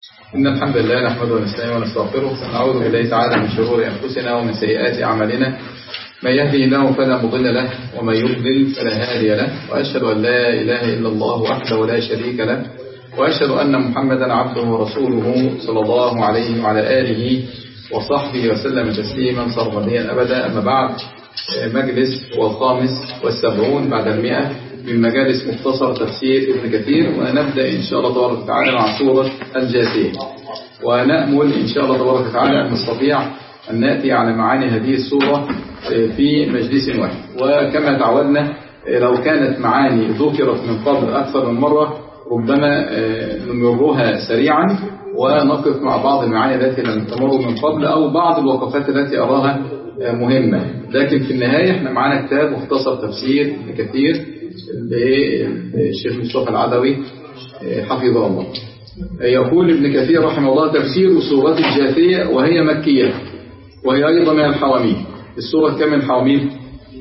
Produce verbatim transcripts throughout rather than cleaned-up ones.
إن الحمد لله نحمده ونستعينه ونستغفره ونعوذ بالله تعالى من شرور أنفسنا ومن سيئات أعمالنا. من يهده الله فلا مضل له ومن يضلل فلا هادي له، وأشهد أن لا إله إلا الله وحده لا شريك له، وأشهد أن محمدا عبده ورسوله صلى الله عليه وعلى آله وصحبه وسلم تسليما صرمديا أبدا. أما بعد، مجلس والخامس والسبعون بعد المئة من مجالس مختصر تفسير ابن كثير، ونبدأ إن شاء الله تبارك وتعالى مع سورة الجاثية، ونأمل إن شاء الله تبارك وتعالى أن نستطيع أن نأتي على معاني هذه السورة في مجلس واحد. وكما تعودنا لو كانت معاني ذكرت من قبل أكثر من مرة ربما نمرها سريعا ونقف مع بعض المعاني التي لم تمر من قبل أو بعض الوقفات التي أراها مهمة. لكن في النهاية احنا معانا كتاب مختصر تفسير ابن كثير للشيخ مصطفى العدوي حفظه الله. يقول ابن كثير رحمه الله: تفسير سورة الجاثية وهي مكية وهي أيضا من الحواميم. السورة كم من حواميم؟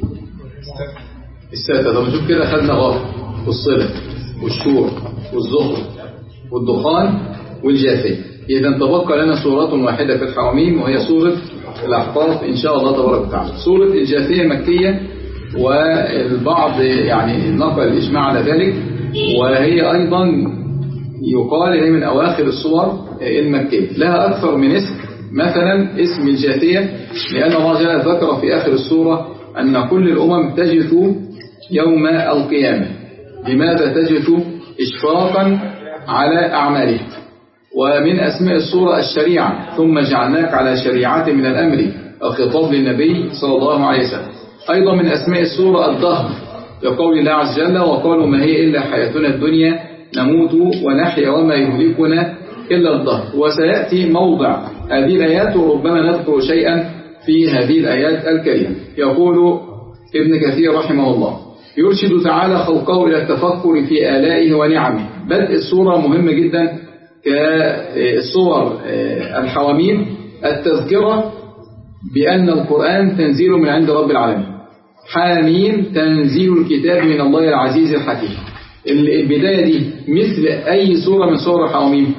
الستة. طب نشوف كده، خدنا غافر والصلة والشور والزخرف والدخان والجاثية. إذا تبقى لنا سورة واحدة في الحواميم وهي سورة الأحقاف إن شاء الله تبارك وتعالى. سورة الجاثية مكية، والبعض يعني نقل الإجماع على ذلك، وهي أيضا يقال هي من أواخر السور المكية. لها أكثر من اسم، مثلا اسم الجاثية لأن الله جل ذكر في آخر السورة أن كل الأمم تجث يوم القيامة. لماذا تجث؟ إشفاقا على أعمالهم. ومن أسماء السورة الشريعة: ثم جعلناك على شريعة من الأمر، الخطاب للنبي صلى الله عليه وسلم. أيضا من أسماء السورة الدهر، لقول الله عز وجل: وقالوا ما هي إلا حياتنا الدنيا نموت ونحيا وما يهلكنا إلا الدهر. وسيأتي موضع هذه الآيات وربما نذكر شيئا في هذه الآيات الكريمة. يقول ابن كثير رحمه الله: يرشد تعالى خلقه إلى التفكر في آلائه ونعمه. بدء السورة مهم جدا كالصور الحواميم، التذكرة بأن القرآن تنزيل من عند رب العالمين. حاميم تنزيل الكتاب من الله العزيز الحكيم. البداية دي مثل أي سورة من سور الحواميم.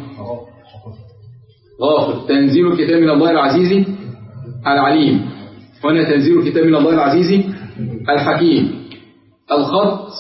غافر تنزيل الكتاب من الله العزيز العليم، هنا تنزيل الكتاب من الله العزيز الحكيم. الخط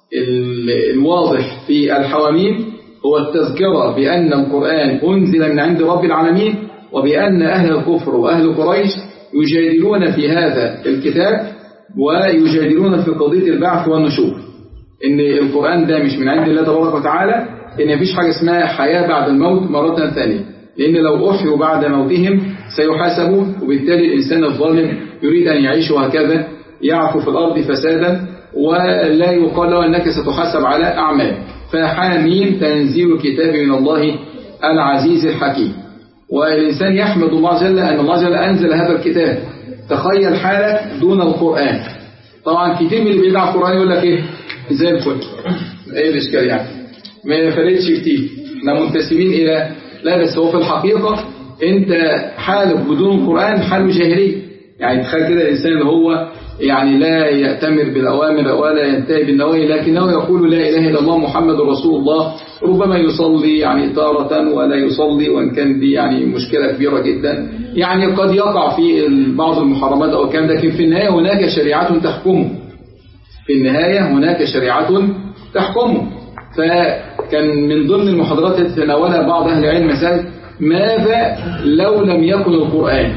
الواضح في الحواميم هو التذكرة بأن القرآن أنزل من عند رب العالمين، وبأن أهل الكفر وأهل قريش يجادلون في هذا الكتاب ويجادلون في قضية البعث والنشور، إن القرآن ده مش من عند الله تبارك وتعالى، إن مفيش حاجة اسمها حياة بعد الموت مرة ثانية، لأن لو أحيوا بعد موتهم سيحاسبون، وبالتالي الإنسان الظالم يريد أن يعيش هكذا يعفو في الأرض فسادا ولا يقال له أنك ستحاسب على أعمال. فحاميم تنزيل الكتاب من الله العزيز الحكيم. والإنسان يحمد الله جل أن الله جل أنزل هذا الكتاب. تخيل حالك دون القرآن. طبعا كتير من اللي بيدعى القرآن يقول لك إيه؟ زي الفل، إيه الإشكال يعني؟ ما يفرقش كتير، احنا منتسبين إلى، لا بس هو في الحقيقة أنت حالك بدون القرآن حال جاهلي. يعني تخيل كده الإنسان اللي هو يعني لا يأتمر بالأوامر ولا ينتهي بالنواهي، لكنه يقول لا إله إلا الله محمد رسول الله، ربما يصلي يعني تارة ولا يصلي، وإن كان دي يعني مشكلة كبيرة جدا، يعني قد يقع في بعض المحرمات أو كان، لكن في النهاية هناك شريعة تحكمه، في النهاية هناك شريعة تحكمه. فكان من ضمن المحاضرات التي تناولها بعض أهل العلم مسألة: ماذا لو لم يكن القرآن؟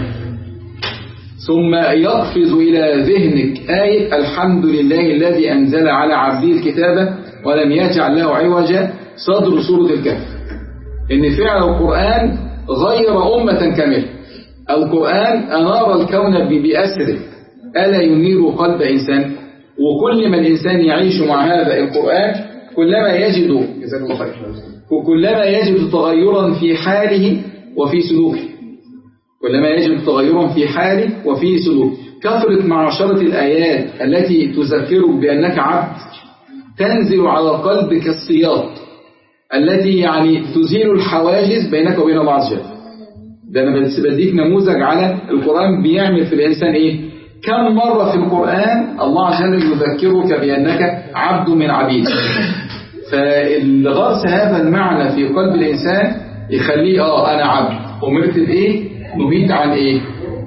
ثم يقفز إلى ذهنك آية: الحمد لله الذي أنزل على عبده الكتاب ولم يجعل له عوجا، صدر سورة الكهف. إن فعل القرآن غير أمة كاملة. القرآن أنار الكون بأسره، ألا ينير قلب إنسان؟ وكل ما الإنسان يعيش مع هذا القرآن كلما يجد كلما يجد تغيرا في حاله وفي سلوكه، كلما يجد تغيرا في حاله وفي سلوكه. كثرة معاشرة الآيات التي تذكرك بأنك عبد تنزل على قلبك السياط التي يعني تزيل الحواجز بينك وبين الله عز وجل. ده أنا بديك نموذج على القرآن بيعمل في الإنسان إيه. كم مرة في القرآن الله عز وجل يذكرك بأنك عبد من عبيد. فالغرس هذا المعنى في قلب الإنسان يخليه اه أنا عبد أمرت بإيه نهيت عن إيه،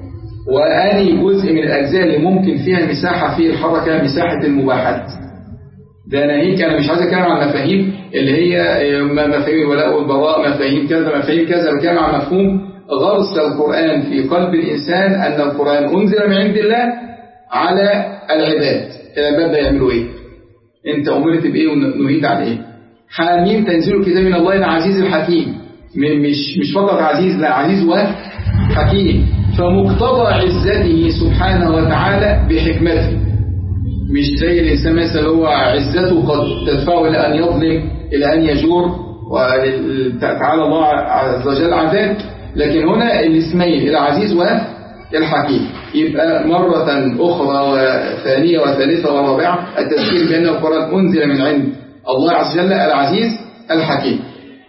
وأني جزء من الأجزاء اللي ممكن فيها مساحة في الحركة مساحة المباحات. ده ناهيك، أنا مش عايز أتكلم عن مفاهيم اللي هي مفاهيم الولاء والبراء، مفاهيم كذا مفاهيم كذا، بتكلم عن مفهوم غرس القرآن في قلب الإنسان، أن القرآن أنزل من عند الله على العباد. العباد ده يعملوا إيه؟ أنت أمرت بإيه ونهيت عن إيه؟ حاميم تنزيل الكتاب من الله العزيز الحكيم، مش مش فقط عزيز، لا عزيز وحكيم. فمقتضى عزته سبحانه وتعالى بحكمته، مش زي الإنسان مثلا هو عزته قد تدفعه إلى أن يظلم، إلى أن يجور، وتعالى الله عز وجل عن ذلك. لكن هنا الاسمين العزيز والحكيم، يبقى مرة أخرى وثانية وثالثة ورابعة التذكير بأن القرآن أنزل من عند الله عز وجل العزيز الحكيم.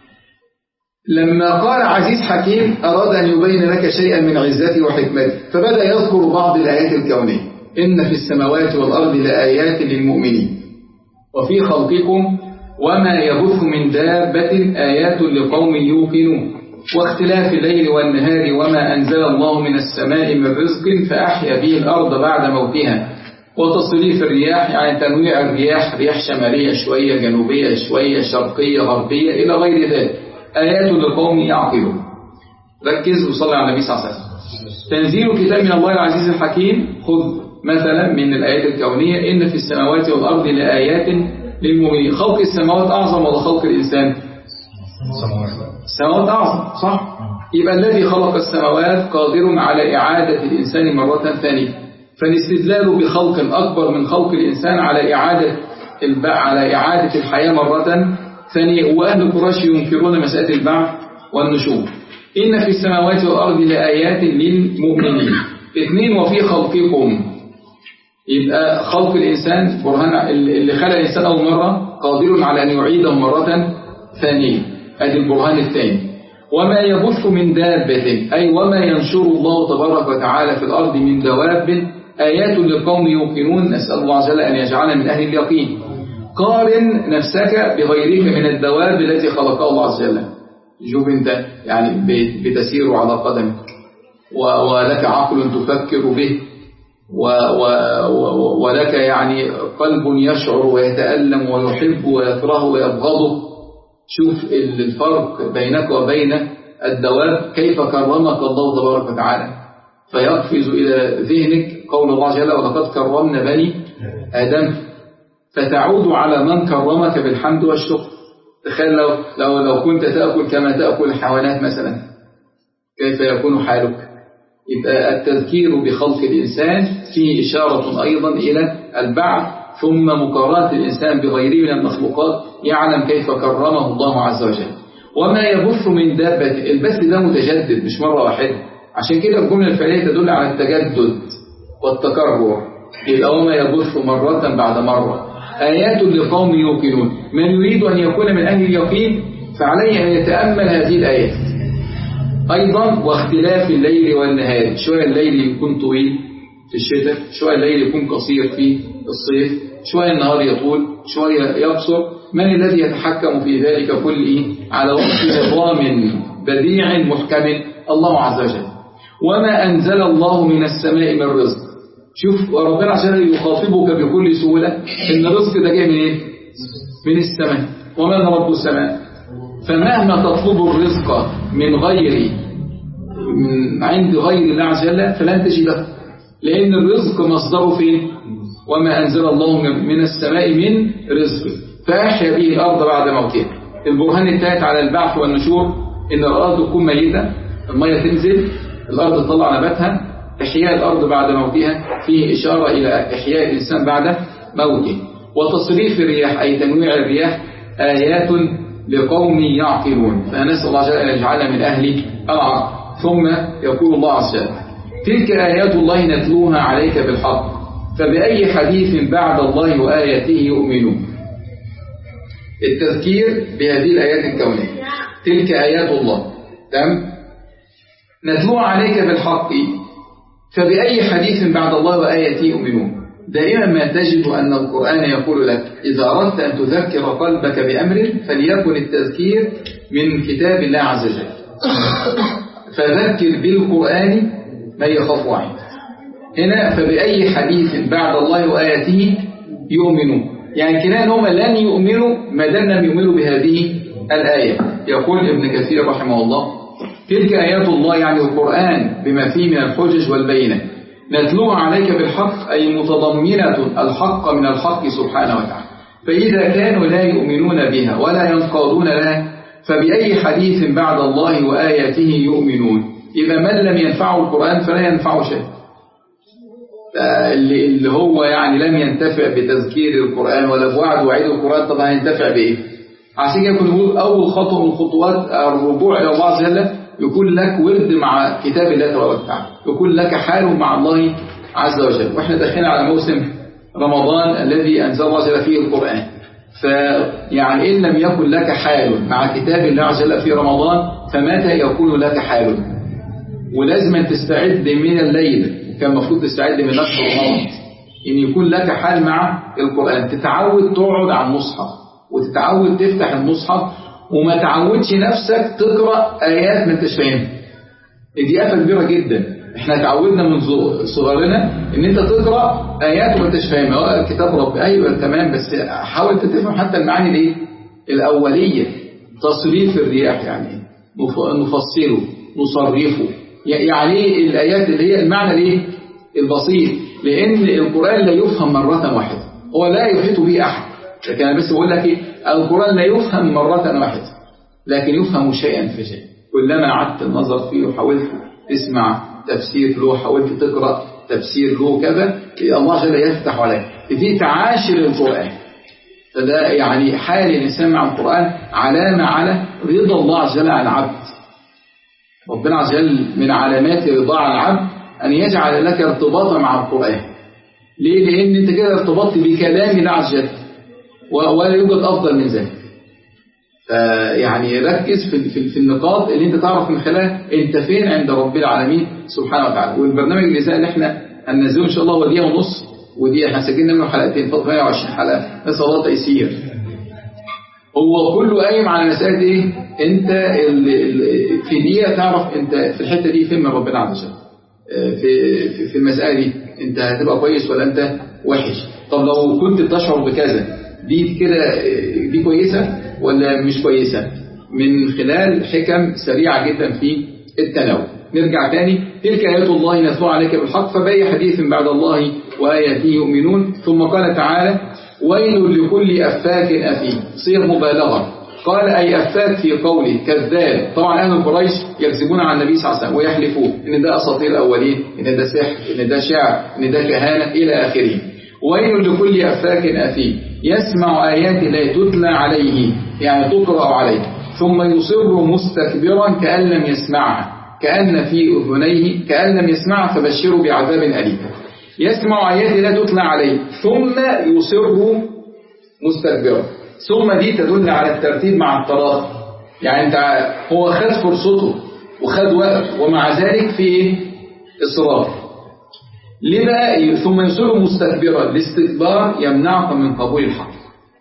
لما قال عزيز حكيم أراد أن يبين لك شيئا من عزته وحكمته، فبدأ يذكر بعض الآيات الكونية. إن في السماوات والأرض لآيات للمؤمنين وفي خلقكم وما يبث من دابة آيات لقوم يوقنون واختلاف الليل والنهار وما أنزل الله من السماء من رزق فأحيا به الأرض بعد موتها وتصريف الرياح، يعني تنويع الرياح، رياح شمالية شوية، جنوبية شوية، شرقية غربية إلى غير ذلك، آيات لقوم يعقلون. ركز وصلي على النبي صلى الله عليه وسلم. تنزيل كتاب من الله العزيز الحكيم، خذ مثلا من الآيات الكونية إن في السماوات والأرض لآيات للمؤمنين. خلق السماوات أعظم ولا خلق الإنسان؟ السماوات أعظم، صح؟ يبقى الذي خلق السماوات قادر على إعادة الإنسان مرة ثانية، فالاستدلال بخلق أكبر من خلق الإنسان على إعادة على إعادة الحياة مرة ثانية. وأهل قريش ينكرون مسألة البعث والنشور. إن في السماوات والأرض لآيات للمؤمنين. اثنين وفي خلقكم، يبقى خلق الإنسان برهان، اللي خلق الإنسان أول مرة قادر على أن يعيده مرة ثانية، هذا البرهان الثاني. وما يبث من دابة، أي وما ينشر الله تبارك وتعالى في الأرض من دواب آيات لقوم يوقنون. نسأل الله عز وجل أن يجعلنا من أهل اليقين. قارن نفسك بغيرك من الدواب التي خلقها الله عز وجل. شوف أنت يعني بتسير على قدمك ولك عقل تفكر به و و و ولك يعني قلب يشعر ويتألم ويحب ويكره ويبغضه. شوف الفرق بينك وبين الدواب، كيف كرمك الله تبارك وتعالى، فيقفز إلى ذهنك قول الله جل ولقد كرمنا بني آدم، فتعود على من كرمك بالحمد والشكر. تخيل لو, لو, لو كنت تأكل كما تأكل الحيوانات مثلا، كيف يكون حالك؟ يبقى التذكير بخلق الإنسان فيه إشارة أيضا إلى البعث، ثم مقارنة الإنسان بغيره من المخلوقات يعلم كيف كرمه الله عز وجل. وما يبث من دابة، البث ده متجدد مش مرة واحدة، عشان كده الجملة الفعلية تدل على التجدد والتكرر. يبقى وما يبث مرة بعد مرة آيات لقوم يوقنون. من يريد أن يكون من أهل اليقين فعليه أن يتأمل هذه الآيات أيضا. واختلاف الليل والنهار، شوية الليل يكون طويل في الشتاء، شوية الليل يكون قصير في الصيف، شوية النهار يطول شوية يقصر. من الذي يتحكم في ذلك كله على وفق نظام بديع محكم؟ الله عز وجل. وما أنزل الله من السماء من رزق. شوف ربنا عشان يخاطبك بكل سهولة إن الرزق ده جاي من إيه؟ من السماء. ومن رب السماء؟ فمهما تطلب الرزق من غير من عند غير الله عز وجل فلن تجده، لأن الرزق مصدره فين؟ وما أنزل الله من السماء من رزق فأحيا به الأرض بعد موتها. البرهان الثالث على البعث والنشور إن الأرض تكون ميتة، المية تنزل، الأرض تطلع نباتها، إحياء الأرض بعد موتها فيه إشارة إلى إحياء الإنسان بعد موته. وتصريف الرياح أي تنويع الرياح آيات لقوم يعقلون. فنسأل الله جل أن يجعلنا من أهل العقل. ثم يقول الله عز وجل تلك آيات الله نتلوها عليك بالحق فبأي حديث بعد الله وآياته يؤمنون. التذكير بهذه الآيات الكونية، تلك آيات الله تمام نتلوها عليك بالحق فبأي حديث بعد الله وآياته يؤمنون. دائما ما تجد أن القرآن يقول لك إذا أردت أن تذكر قلبك بأمر فليكن التذكير من كتاب الله عز وجل. فذكر بالقرآن من يخاف وعيد. هنا فبأي حديث بعد الله وآياته يؤمنون، يعني كنا أنهم لن يؤمنوا ما دام لم يؤمنوا بهذه الآية. يقول ابن كثير رحمه الله: تلك آيات الله، يعني القرآن بما فيه من الحجج والبينة، نتلوها عليك بالحق، أي متضمنة الحق من الحق سبحانه وتعالى. فإذا كانوا لا يؤمنون بها ولا ينقادون لها فبأي حديث بعد الله وآياته يؤمنون؟ إذا من لم ينفعه القرآن فلا ينفعه شيء. اللي هو يعني لم ينتفع بتذكير القرآن ولا بوعد وعيد القرآن، طبعا ينتفع بإيه؟ عشان كده يكون أول خطوة من خطوات الرجوع إلى الله عز وجل يكون لك ورد مع كتاب الله تبارك وتعالى، يكون لك حال مع الله عز وجل. وإحنا داخلين على موسم رمضان الذي أنزل الله عز وجل فيه القرآن، فيعني إن لم يكن لك حال مع كتاب الله عز وجل في رمضان فمتى يكون لك حال؟ ولازم تستعد من الليل، كان المفروض تستعد من نفس الغمض إن يكون لك حال مع القرآن، تتعود تقعد على المصحف وتتعود تفتح المصحف، وما تعودش نفسك تقرأ آيات ما انتش فاهمها. دي آفة كبيرة جدا. احنا تعودنا من صغرنا ان انت تقرأ آيات وما انتش فاهمها، كتاب رب ايوه تمام، بس حاول تفهم حتى المعاني الايه الأولية. تصريف الرياح يعني نفصله نصرفه، يعني الآيات اللي هي المعنى الايه البسيط، لأن القرآن لا يفهم مرة واحدة، هو لا يحيط به أحد. لكن أنا بس بقول لك إيه، القرآن لا يفهم مرة واحدة لكن يفهم شيئا فشيئا. كلما عدت النظر فيه وحاولت تسمع تفسير له، حاولت تقرأ تفسير له كذا، الله جل يفتح عليك. دي تعاشر القرآن. فده يعني حال الإنسان مع القرآن علامة على رضا الله عز وجل عن العبد. ربنا عز وجل من علامات رضا عن العبد أن يجعل لك ارتباطا مع القرآن. ليه؟ لأن أنت كده ارتبطت بكلام الله عز وجل، ولا يوجد أفضل من ذلك. يعني ركز في في النقاط اللي أنت تعرف من خلالها أنت فين عند رب العالمين سبحانه وتعالى. والبرنامج اللي اللي احنا هننزله إن شاء الله هو دقيقة ونص، ودي احنا سجلنا منه حلقتين فوق مئة وعشرين حلقة، نسأل الله تيسير. هو كله قايم على مسألة إيه؟ أنت في دقيقة تعرف أنت في الحتة دي فين من ربنا عز وجل. في في المسألة دي أنت هتبقى كويس ولا أنت وحش؟ طب لو كنت تشعر بكذا دي كده دي كويسة ولا مش كويسة؟ من خلال حكم سريعة جدا في التناول. نرجع تاني: تلك آيات الله نتلوها عليك بالحق فبأي حديث بعد الله وآياته يؤمنون. ثم قال تعالى: ويل لكل أفاك أثيم. صيغ مبالغة. قال أي أفاك في قوله كذاب. طبعا أهل قريش يكذبون على النبي صلى الله عليه وسلم ويحلفون إن ده أساطير الأولين، إن ده سحر، إن ده شعر، إن ده كهانة إلى آخره. ويل لكل أفاك أثيم يسمع آيات الله تتلى عليه، يعني تقرأ عليه، ثم يصر مستكبرا كأن لم يسمعها، كأن في أذنيه كأن لم يسمعها فبشره بعذاب أليم. يسمع آيات الله تتلى عليه ثم يصر مستكبرا. ثم دي تدل على الترتيب مع التراخي، يعني انت هو خد فرصته وخد وقت ومع ذلك في إصرار. ليه بقى ثم يصر مستكبرا؟ الاستكبار يمنعك من قبول الحق.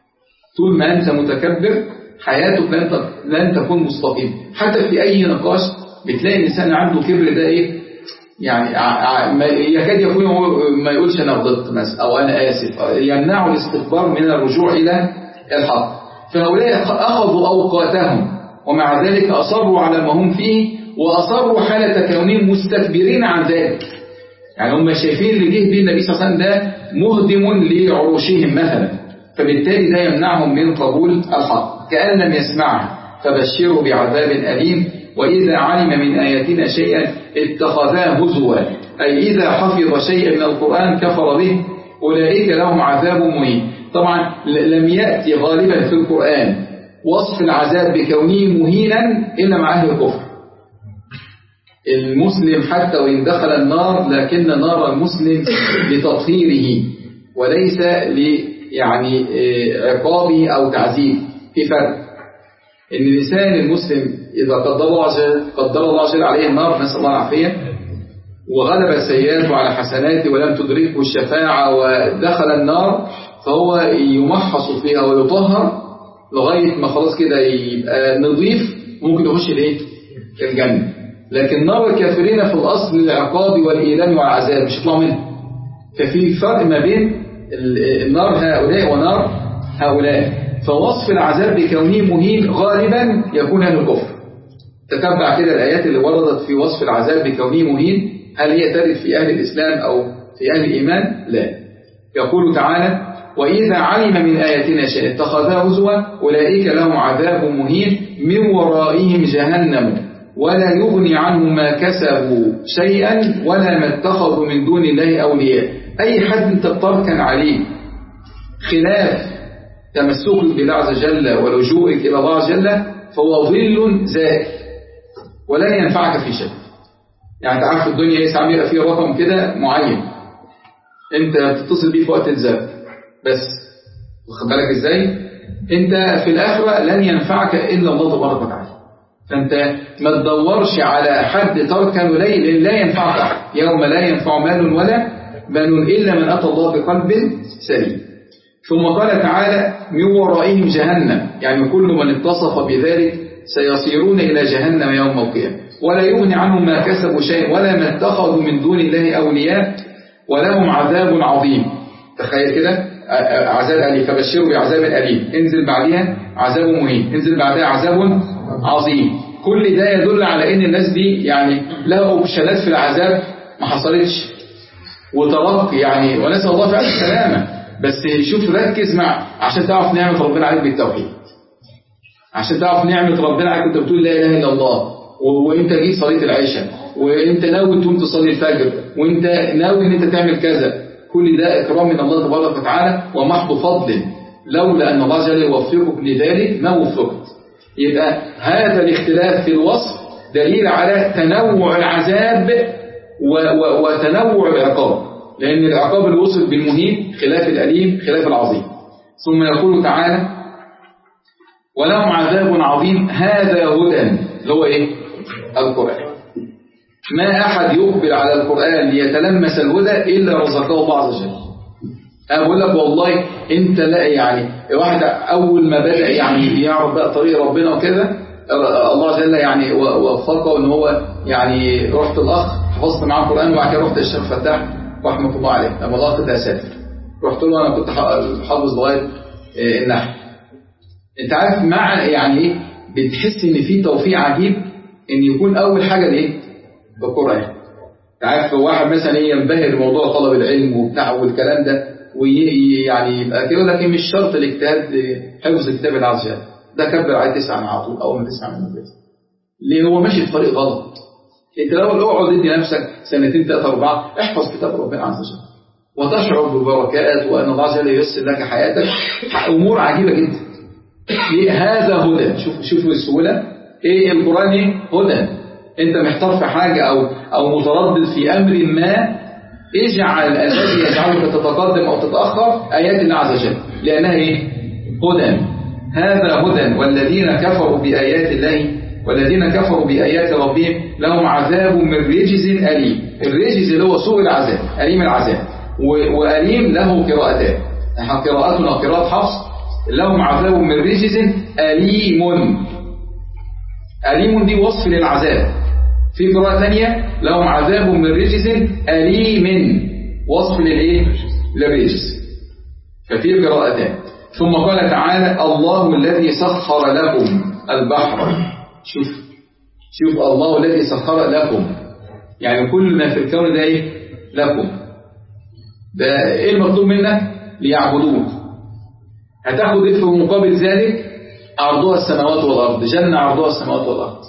طول ما أنت متكبر حياتك لن لن تكون مستقيمة. حتى في أي نقاش بتلاقي الإنسان عنده كبر، ده إيه يعني يكاد يكون ما يقولش أنا غلطت مثلا أو أنا آسف، يمنع الاستكبار من الرجوع إلى الحق. فهؤلاء أخذوا أوقاتهم ومع ذلك أصروا على ما هم فيه، وأصروا حالة كونهم مستكبرين عن ذلك. يعني هم شايفين اللي جه به النبي صلى الله عليه وسلم ده مهدم لعروشهم مثلا، فبالتالي ده يمنعهم من قبول الحق. كأن لم يسمعها فبشروا بعذاب أليم. وإذا علم من آياتنا شيئا اتخذاه هزوا، أي إذا حفظ شيئا من القرآن كفر به، أولئك لهم عذاب مهين. طبعا لم يأتي غالبا في القرآن وصف العذاب بكونه مهينا إلا مع أهل الكفر. المسلم حتى وإن دخل النار لكن نار المسلم لتطهيره وليس ل يعني عقابه أو تعذيب. في فرق إن الإنسان المسلم إذا قدر الله قدر الله عز وجل عليه النار، نسأل الله العافية، وغلب سيئاته على حسناته ولم تدركه الشفاعة ودخل النار، فهو يمحص فيها ويطهر لغاية ما خلاص كده يبقى نظيف ممكن يخش الايه الجنة. لكن نار الكافرين في الأصل العقاب والإيلام والعذاب مش يطلعوا منه. ففي فرق ما بين النار هؤلاء ونار هؤلاء. فوصف العذاب بكونه مهين غالبا يكون أهل الكفر. تتبع كده الآيات اللي وردت في وصف العذاب بكونه مهين، هل هي ترد في أهل الإسلام أو في أهل الإيمان؟ لا. يقول تعالى: وإذا علم من آياتنا شيئا اتخذها هزوا أولئك لهم عذاب مهين من ورائهم جهنم ولا يغني عنهم ما كسبوا شيئا ولا ما اتخذوا من دون الله أولياء. أي حد انت بتركن عليه خلاف تمسكك بالله عز وجل ولجوئك إلى الله عز وجل فهو ظل زائل ولن ينفعك في شيء. يعني تعرف في الدنيا ايه ساعات يبقى فيه رقم كده معين انت بتتصل بيه في وقت الزمن بس، واخد بالك ازاي؟ انت في الآخرة لن ينفعك إلا الله تبارك وتعالى. فانت ما تدورش على حد تركن إليه لأن لا ينفعك أحد. يوم لا ينفع مال ولا بنون إلا من أتى الله بقلب سليم. ثم قال تعالى: من ورائهم جهنم، يعني كل من اتصف بذلك سيصيرون إلى جهنم يوم القيامة ولا يغني عنهم ما كسبوا شيء ولا ما اتخذوا من دون الله أولياء ولهم عذاب عظيم. تخيل كده عذاب أليم، فبشروا بعذاب أليم، انزل بعدها عذاب مهين، انزل بعدها عذاب عظيم. كل ده يدل على ان الناس دي يعني لها اوبشنات في العذاب ما حصلتش وترقي يعني، ونسأل الله فعلا السلامة. بس شوف ركز مع عشان تعرف نعمة ربنا عليك بالتوحيد، عشان تعرف نعمة ربنا عليك انت بتقول لا اله الا الله وانت جيت صليت العشاء وانت ناوي تقوم تصلي الفجر وانت ناوي ان انت تعمل كذا. كل ده اكرام من الله تبارك وتعالى ومحض فضل، لولا ان الله جل يوفقك لذلك ما وفقت. يبقى هذا الاختلاف في الوصف دليل على تنوع العذاب وتنوع العقاب، لأن العقاب اللي وصف بالمهين خلاف الأليم خلاف العظيم. ثم يقول تعالى: ولهم عذاب عظيم. هذا هدى، اللي هو إيه؟ القرآن. ما أحد يقبل على القرآن ليتلمس الهدى إلا رزقه الله عز وجل. أنا بقول لك والله أنت لا يعني واحد أول ما بدأ يعني يعرف بقى طريق ربنا وكذا الله جل يعني وفقه إن هو يعني رحت الأخ حفظت معاه القرآن وبعد كده رحت الشيخ فتاح رحمة الله عليه لما الأخ ده سافر رحت له أنا كنت حافظ لغاية النحو. أنت عارف مع يعني إيه بتحس إن في توفيق عجيب إن يكون أول حاجة إيه بالقرآن. أنت عارف واحد مثلا إيه ينبهر بموضوع طلب العلم وبتاع والكلام ده ويعني يبقى كده، لكن مش شرط الاجتهاد حفظ كتاب الله عز وجل. ده كبر عليه تسعة على طول أول ما تسمع منه كده، ليه هو ماشي في طريق غلط. انت لو اقعد ادي نفسك سنتين ثلاثة أربعة احفظ كتاب ربنا عز وجل وتشعر بالبركات وأن الله عز وجل ييسر لك حياتك أمور عجيبة جدا. هذا هدى. شوف شوفوا السهولة ايه القرآن ايه هدى. انت محتار في حاجة أو أو متردد في أمر ما، اجعل الذي يجعلك تتقدم أو تتأخر آيات الله عز وجل لأنها ايه هدى. هذا هدى. والذين كفروا بآيات الله والذين كفروا بآيات ربهم لهم عذاب من رجز أليم. الرجز اللي هو سوء العذاب، أليم العذاب، وأليم له قراءتان، قراءتنا قراءة حفص لهم عذاب من رجز أليم. أليم دي وصف للعذاب. في قراءة ثانية لهم عذاب من رجز أليم وصف للإيه؟ للرجز. ففي قراءتان. ثم قال تعالى: الله الذي سخر لكم البحر. شوف شوف الله الذي سخر لكم، يعني كل ما في الكون ده ايه لكم. ده ايه المطلوب منك؟ ليعبدوه. هتاخد ايه في مقابل ذلك؟ عرضها السماوات والارض، جنة عرضها السماوات والارض.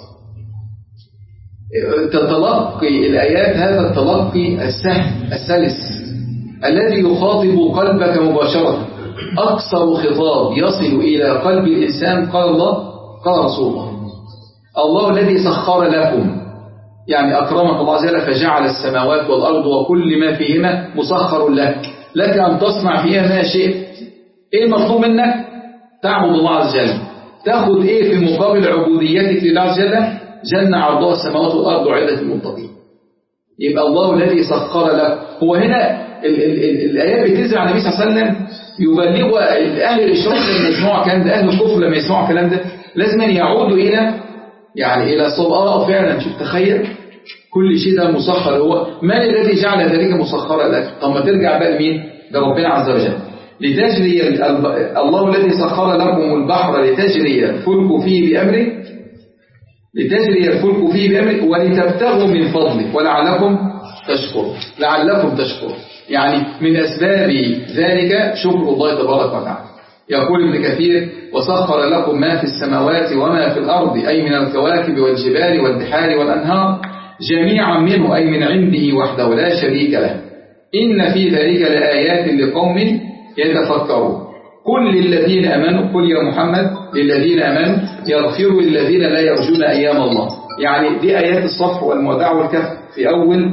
تتلقي الايات هذا التلقي السهل السلس الذي يخاطب قلبك مباشرة. اقصر خطاب يصل الى قلب الانسان قال الله قال رسول الله. الله الذي سخر لكم، يعني أكرمك الله عز وجل فجعل السماوات والأرض وكل ما فيهما مسخر لك، لك أن تصنع فيها ما شئت. إيه المطلوب منك؟ تعبد الله عز وجل. تأخذ إيه في مقابل عبوديتك لله عز وجل؟ جنة عرضها السماوات والأرض وعدة المتقين. يبقى الله الذي سخر لك. هو هنا ال ال ال الآيات بتنزل على النبي صلى الله عليه وسلم يبلغوا أهل الإشراك لما يسمعوا الكلام ده، أهل الكفر لما يسمعوا الكلام ده لازم يعودوا إلى يعني إلى صواب. آه فعلا شوف تخيل كل شيء ده مسخر، هو من الذي جعل ذلك مسخرا لك؟ طب ما ترجع بقى لمين؟ لربنا عز وجل. لتجري الله الذي سخر لكم البحر لتجري الفلك فيه بأمره لتجري الفلك فيه بأمره ولتبتغوا من فضله ولعلكم تشكرون. لعلكم تشكرون يعني من أسباب ذلك شكر الله تبارك وتعالى. يقول ابن كثير: وسخر لكم ما في السماوات وما في الأرض، أي من الكواكب والجبال والبحار والأنهار جميعا منه، أي من عنده وحده لا شريك له. إن في ذلك لآيات لقوم يتفكرون. قل للذين أمنوا، قل يا محمد للذين أمنوا يغفروا للذين لا يرجون أيام الله. يعني دي آيات الصف والمودع والكف في أول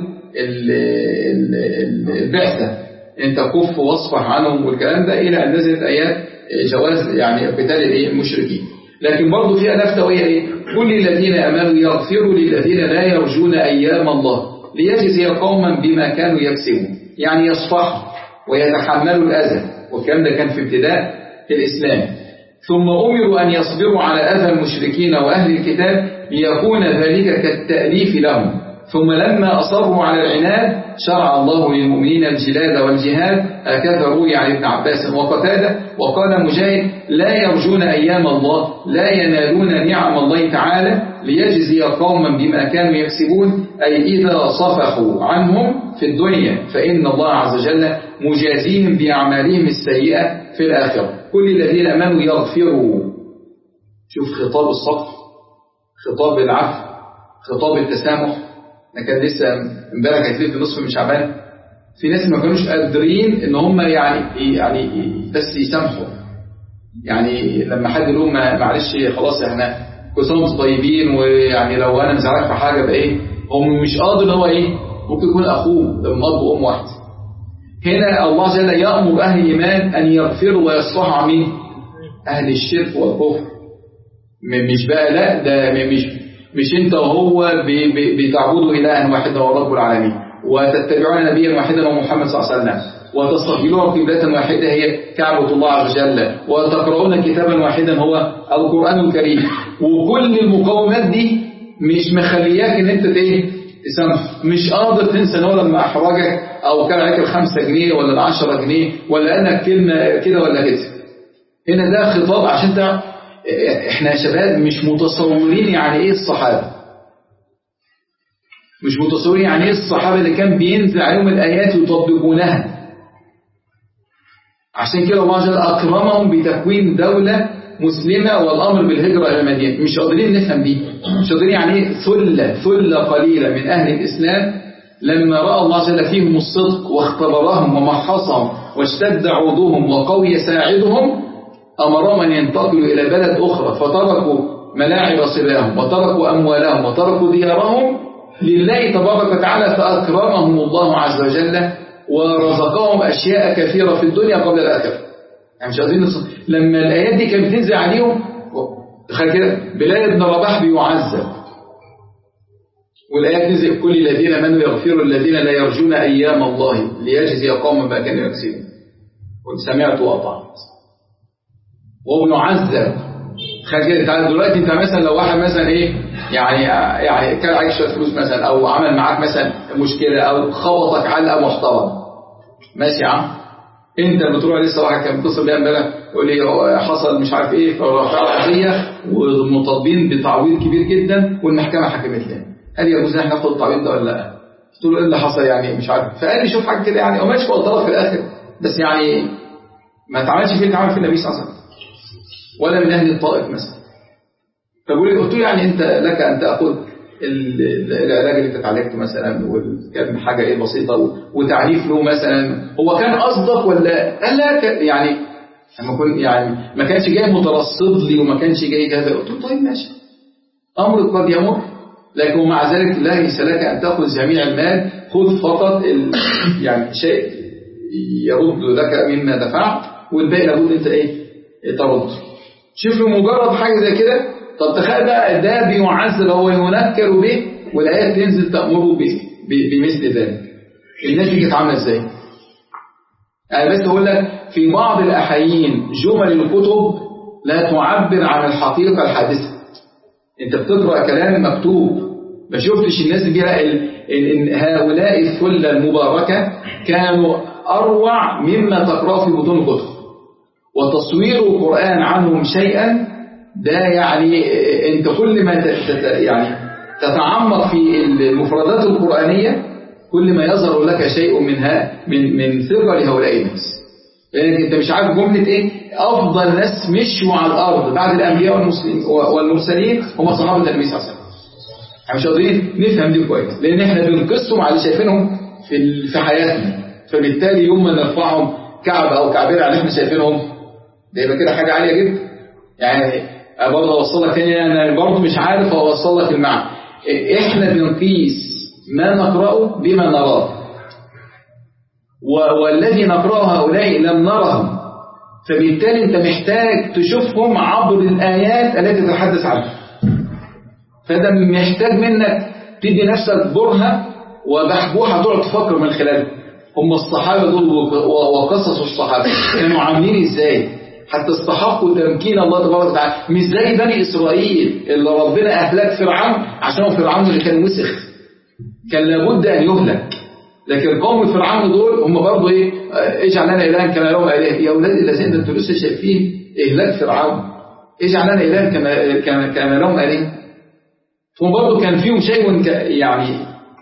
البعثة، انت كف واصفح عنهم والكلام ده، إلى أن نزلت آيات جواز يعني قتال المشركين. لكن برضو فيها لفتة وهي إيه؟ قل للذين أمنوا يغفروا للذين لا يرجون أيام الله ليجزي قوما بما كانوا يكسبون. يعني يصفحوا ويتحملوا الأذى، والكلام ده كان في ابتداء الإسلام. ثم أمروا أن يصبروا على أذى المشركين وأهل الكتاب ليكون ذلك كالتأليف لهم. ثم لما أصروا على العناد شرع الله للمؤمنين الجلاد والجهاد. هكذا روي عن ابن عباس وقتادة. وقال مجاهد: لا يرجون أيام الله، لا ينالون نعم الله تعالى ليجزي قوما بما كانوا يكسبون، أي إذا صفحوا عنهم في الدنيا فإن الله عز وجل مجازيهم بأعمالهم السيئة في الآخرة. كل الذين أمنوا يغفروا. شوف خطاب الصف، خطاب العفو، خطاب التسامح. أنا كان لسه امبارح كانت في نصف من شعبان، في ناس ما كانوش قادرين ان هم يعني يعني بس يسامحوا. يعني لما حد يقول معلش خلاص احنا كل سنه وانتم طيبين، ويعني لو انا مزعلك في حاجه بقى ايه، هو مش قادر ان هو ايه، ممكن يكون اخوه لما اب وام واحد. هنا الله جل يأمر اهل الايمان ان يغفروا ويصفحوا عن مين؟ اهل الشرك والكفر. مش بقى لا ده مش مش انت وهو بتعبدوا إلها واحدا ورب العالمين، وتتبعون نبيا واحدا ومحمد صلى الله عليه وسلم، وتستقبلون قبلة واحدة هي كعبة الله عز وجل، وتقرؤون كتابا واحدا هو القرآن الكريم. وكل المقومات دي مش مخلياك ان انت ايه تسامح. مش قادر تنسى ان هو لما احرجك او كان عليك الخمسة جنيه ولا العشرة جنيه ولا انك كلمة كده ولا كده. هنا ده خطاب عشان تعرف احنا يا شباب مش متصورين يعني ايه الصحابة، مش متصورين يعني ايه الصحابة اللي كان بينزل عليهم الآيات يطبقونها. عشان كده الله جل أكرمهم بتكوين دولة مسلمة والأمر بالهجرة إلى المدينة. مش قادرين نفهم دي، مش قادرين يعني ايه ثلة ثلة قليلة من أهل الإسلام لما رأى الله جل فيهم الصدق واختبرهم ومحصهم واشتد عوضهم وقوي ساعدهم، أمرهم أن ينتقلوا إلى بلد أخرى، فتركوا ملاعب صباهم وتركوا أموالهم وتركوا ديارهم لله تبارك وتعالى، فأكرمهم الله عز وجل ورزقهم أشياء كثيرة في الدنيا قبل الآخرة. يعني مش قادرين نصر. لما الآيات دي كانت بتنزل عليهم، تخيل كده بلال بن رباح بيعذب، والآيات نزل: كل الذين آمنوا يغفروا الذين لا يرجون أيام الله ليجزي قوما ما كانوا يكسبون. قل سمعت وأطعت وهو معذب. تخيل تعالى دلوقتي انت مثلا لو واحد مثلا ايه يعني يعني كان عليك شويه فلوس مثلا، او عمل معاك مثلا مشكله، او خبطك علقه محترمه، ماشي يا عم، انت بتروح لسه واحد كان بيتصل بيا امبارح يقول لي حصل مش عارف ايه، فرفع قضيه ومطالبين بتعويض كبير جدا والمحكمه حكمت لنا، هل يجوز احنا ناخد التعويض ده ولا لا؟ قلت له ايه اللي حصل يعني مش عارف، فقال لي شوف حاجه كده يعني، او ماشي فقلت في الاخر بس يعني ما تعملش فيه تعمل في النبي صلى الله عليه وسلم ولا من أهل الطائف مثلا. فقلت له قلت له يعني أنت لك أن تأخذ العلاج اللي تتعالجته مثلا، وكان حاجة إيه بسيطة وتعريف له مثلا، هو كان قصدك ولا قال لا يعني لما كنت يعني ما كانش جاي مترصد لي وما كانش جاي كذا. قلت له طيب ماشي، أمر قد يمر، لكن ومع ذلك لا ليس لك أن تأخذ جميع المال، خذ فقط يعني شيء يرد لك مما دفعت، والباقي لابد أنت إيه ترد. شوف له مجرد حاجة زي كده. طب تخيل بقى ده بيعذب هو ينكر به والآيات تنزل تأمره بمثل ذلك. الناس دي كانت عامله ازاي؟ أنا بس أقول لك في بعض الأحايين جمل الكتب لا تعبر عن الحقيقة الحادثة. أنت بتقرأ كلام مكتوب، ما شفتش الناس دي. إن هؤلاء الثلة المباركة كانوا أروع مما تقرأ في بطون الكتب، وتصوير القرآن عنهم شيئا ده يعني أنت كل ما يعني تتعمق في المفردات القرآنية كل ما يظهر لك شيء منها من من ثقة لهؤلاء الناس. لأنك أنت مش عارف جملة إيه. أفضل ناس مشوا على الأرض بعد الأنبياء والمرسلين هم صحابة النبي صلى الله عليه وسلم. احنا مش قادرين نفهم دي كويس، لأن احنا بنقصهم على اللي شايفينهم في في حياتنا، فبالتالي يوم ما نرفعهم كعب أو كعبين على اللي احنا شايفينهم ده يبقى كده حاجة عالية جدا. يعني برضه أوصل لك تاني، أنا برضه مش عارف أوصل لك المعنى. احنا بنقيس ما نقرأه بما نراه، والذي نقرأه هؤلاء لم نرهم، فبالتالي انت محتاج تشوفهم عبر الآيات التي تتحدث عنها. فده محتاج منك تدي نفسك برهة وبحبوحة تقعد تفكر من خلالها. هم الصحابة دول وقصص الصحابة كانوا عاملين ازاي حتى استحقوا تمكين الله تبارك وتعالى، مش زي بني إسرائيل اللي ربنا أهلك فرعون عشان هو فرعون اللي كان وسخ كان لابد أن يهلك. لكن قوم فرعون دول هم برضو إيه، اجعل لنا إلها كما لهم إله. يا أولاد الذين أنتم لسه شايفين إهلاك فرعون، اجعل لنا إلها كما كما كما لهم إله. هم برضو كان فيهم شيء يعني،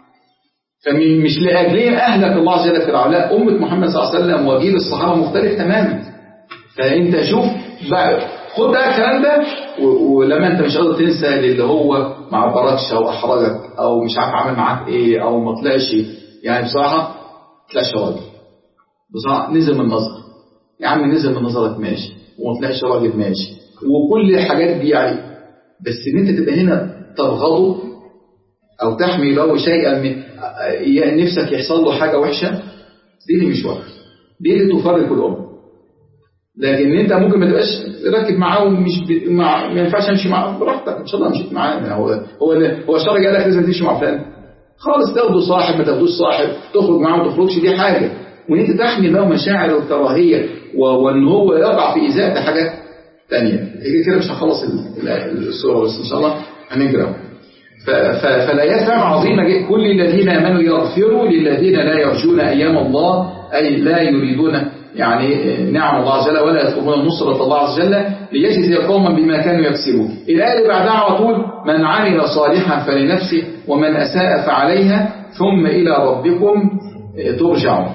فمش لأجلهم أهلك الله عز وجل فرعون، لا، أمة محمد صلى الله عليه وسلم وجيل الصحابة مختلف تماما. فأنت شوف بقى، خد بقى الكلام ده، ولما أنت مش قادر تنسى اللي هو ما عبركش أو أحرجك أو مش عارف عمل معاك إيه أو ما طلعش، يعني بصراحة طلعش راجل، بصراحة نزل من نظر يا عم، نزل من نظرك ماشي، وما طلعش راجل ماشي، وكل الحاجات دي يعني. بس إن أنت تبقى هنا تبغضه أو تحمي له شيئا من نفسك يحصل له حاجة وحشة، دي اللي مش واضحة، دي اللي تفرق الأمة. لكن انت ممكن ما تبقاش راكب معاه ومش ب... مع... ما ينفعش امشي معاه، براحتك ان شاء الله مشيت معاه. هو هو هو الشرع قال لك لازم تمشي مع فلان، خالص تاخده صاحب ما تاخدوش صاحب، تخرج معاه ما تخرجش، دي حاجه. وان انت تحمي له مشاعر الكراهيه و... وان هو يقع في ايذاء، ده حاجه ثانيه. هي كده مش هخلص الصوره، بس ان شاء الله هنجرى. ف... ف... فالايات فعلا عظيمه جدا. كل الذين امنوا يغفروا للذين لا يرجون ايام الله، اي لا يريدون يعني نعم الله عز وجل ولا يطلبون نصرة الله عز وجل، ليجزي قوما بما كانوا يكسبون. الآية اللي بعدها على طول: من عمل صالحا فلنفسه ومن أساء فعليها ثم إلى ربكم ترجعون.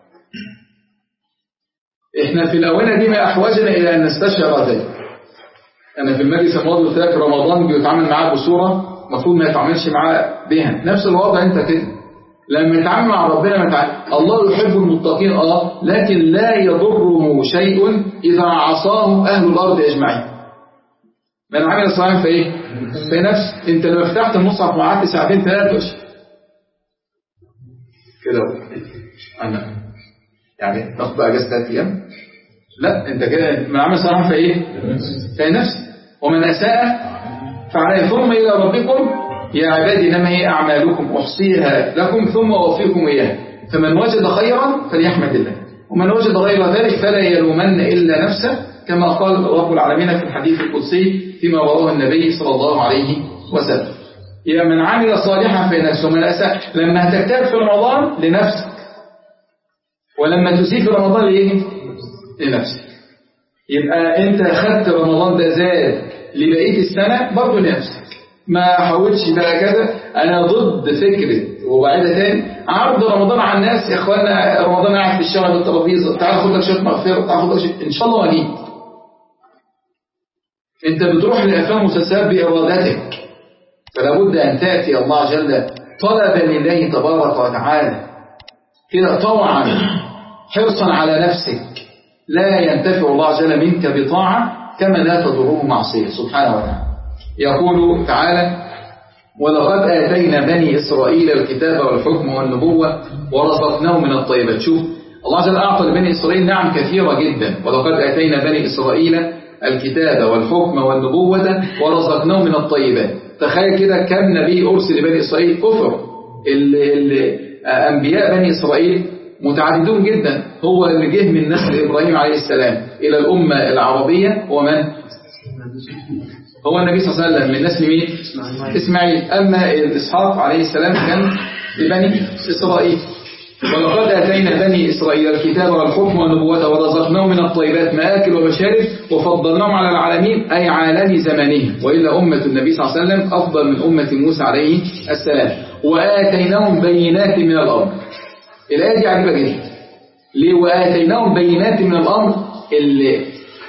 احنا في الأونة دي ما أحوجنا إلى أن نستشعر ذلك. أنا في المجلس الماضي قلت لك رمضان بيتعامل معاه بصورة مفروض ما يتعاملش معاه بها، نفس الوضع أنت كده. لما يتعامل مع ربنا متعامل. الله يحب المتقين اه، لكن لا يضره شيء إذا عصاه أهل الأرض أجمعين. من عمل صالحا فإيه؟ في نفس. أنت لما فتحت المصحف وقعدت ساعتين ثلاثة كده أنا يعني تاخد بقى أجازة ثلاث أيام؟ لا، أنت كده من عمل صالحا فإيه؟ في نفس. ومن أساء فعليه ثم إلى ربكم يا عبادي إنما هي أعمالكم أحصيها لكم ثم أوفيكم إياها فمن وجد خيرا فليحمد الله ومن وجد غير ذلك فلا يلومن إلا نفسه، كما قال رب العالمين في الحديث القدسي فيما رواه النبي صلى الله عليه وسلم. يا من عمل صالحا فلنفسه ومن أساء. لما هتجتهد في رمضان لنفسك، ولما تسيء في رمضان لإيه؟ لنفسك. يبقى أنت أخذت رمضان ده زاد لبقية السنة برضه لنفسك. ما حاولش بقى كده. أنا ضد فكرة وبعدها تاني عرض رمضان على الناس. يا إخوانا رمضان قاعد في الشارع بالترابيزة، تعال خد لك شوية مغفرة، تعال خد لك شوية إن شاء الله أجيب. أنت بتروح لأفلام مسلسلات بإرادتك، فلا بد أن تأتي الله جل طلبا لله تبارك وتعالى كده طوعا حرصا على نفسك. لا ينتفع الله جل منك بطاعة كما لا تضره معصية سبحانه وتعالى. يقول تعالى: ولقد آتينا بني إسرائيل الكتاب والحكم والنبوة ورزقناهم من الطيبات. شوف الله جل أعطى لبني إسرائيل نعم كثيرة جدا. ولقد آتينا بني إسرائيل الكتاب والحكم والنبوة ورزقناهم من الطيبات. تخيل كده كم نبي أرسل لبني إسرائيل كفر أنبياء بني إسرائيل متعددون جدا. هو اللي جه من نسل إبراهيم عليه السلام إلى الأمة العربية هو من؟ هو النبي صلى الله عليه وسلم من نسل مين؟ إسماعيل. أما إسحاق عليه السلام كان لبني إسرائيل. ولقد آتينا بني إسرائيل الكتاب والحكم والنبوة ورزقناهم من الطيبات مآكل ومشارب وفضلناهم على العالمين أي عالم زمانهم. وإلا أمة النبي صلى الله عليه وسلم أفضل من أمة موسى عليه السلام. وآتيناهم بينات من الأمر. الآية دي عجيبة جدا. ليه وآتيناهم بينات من الأمر؟ اللي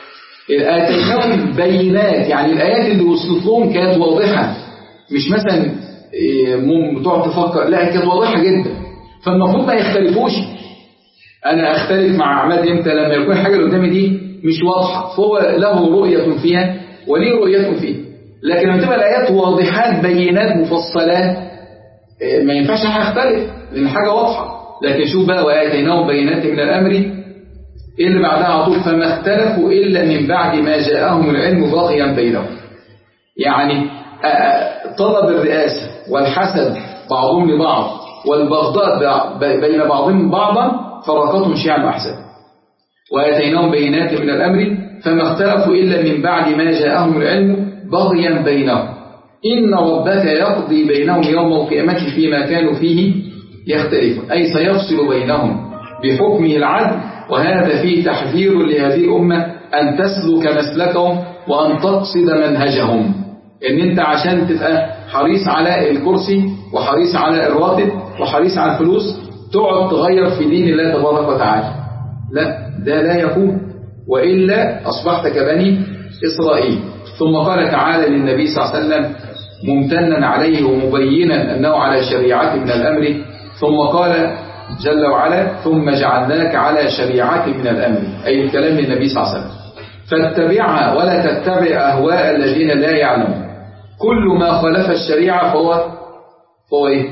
آتيناهم بينات يعني الآيات اللي وصلت لهم كانت واضحة، مش مثلا بتقعد تفكر، لا كانت واضحة جدا. فالمفروض ما يختلفوش. أنا أختلف مع عماد إمتى؟ لما يكون حاجة اللي قدامي دي مش واضحة، فهو له رؤية فيها وليه رؤية فيها. لكن لما تبقى الآيات واضحات بينات مفصلات ما ينفعش أختلف لأن حاجة واضحة. لكن شوف بقى وآتيناهم بينات من الأمر، إيه اللي بعدها على طول؟ فما اختلفوا إلا من بعد ما جاءهم العلم بغيا بينهم. يعني طلب الرئاسة والحسد بعضهم لبعض والبغضاء بين بعضهم بعضا فرقتهم شيعا وأحزاب. وآتيناهم بينات من الأمر فما اختلفوا إلا من بعد ما جاءهم العلم بغيا بينهم إن ربك يقضي بينهم يوم القيامة فيما كانوا فيه يختلفون، أي سيفصل بينهم بحكمه العدل. وهذا فيه تحذير لهذه الأمة أن تسلك مسلكهم وأن تقصد منهجهم. إن أنت عشان تبقى حريص على الكرسي وحريص على الراتب وحريص على الفلوس تقعد تغير في دين الله تبارك وتعالى، لا ده لا يكون، وإلا أصبحت كبني إسرائيل. ثم قال تعالى للنبي صلى الله عليه وسلم ممتنا عليه ومبينا أنه على شريعة من الأمر، ثم قال جل وعلا ثم جعلناك على شريعة من الأمر، أي الكلام للنبي صلى الله عليه وسلم، فاتبعها ولا تتبع أهواء الذين لا يعلمون. كل ما خالف الشريعة فهو فهو إيه؟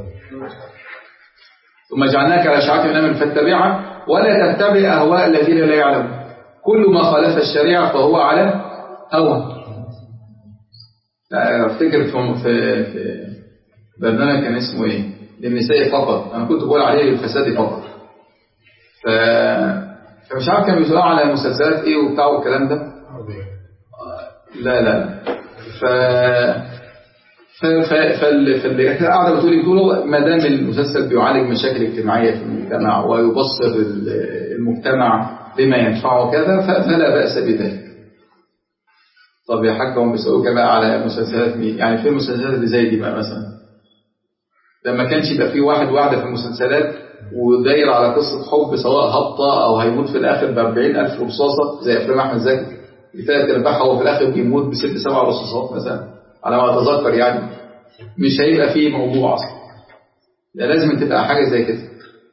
ثم جعلناك على شريعة من الأمر فاتبعها ولا تتبع أهواء الذين لا يعلمون. كل ما خالف الشريعة فهو على هوى. افتكر في في برنامج كان اسمه ايه للنساء فقط، انا كنت بقول عليه للفساد فقط، ف... فمش عارف كان بيسألوا على مسلسلات ايه وبتاع والكلام ده. لا لا ف ف ف فال... فاللي قاعده بتقول بتقول ما دام المسلسل بيعالج مشاكل اجتماعيه في المجتمع ويبصر المجتمع بما ينفعه كذا فلا بأس بذلك. طب يا حاج هم بيسألوك بقى على مسلسلات مين؟ يعني في المسلسلات اللي زي دي بقى مثلا لما كانش يبقى في واحد واحدة في المسلسلات وداير على قصة حب سواء هبطة أو هيموت في الآخر بأربعين ألف رصاصة زي أفلام أحمد زكي بثلاث أرباعها هو في الآخر بيموت بست سبع رصاصات مثلا على ما أتذكر، يعني مش هيبقى فيه موضوع أصلا. ده لازم تبقى حاجة زي كده.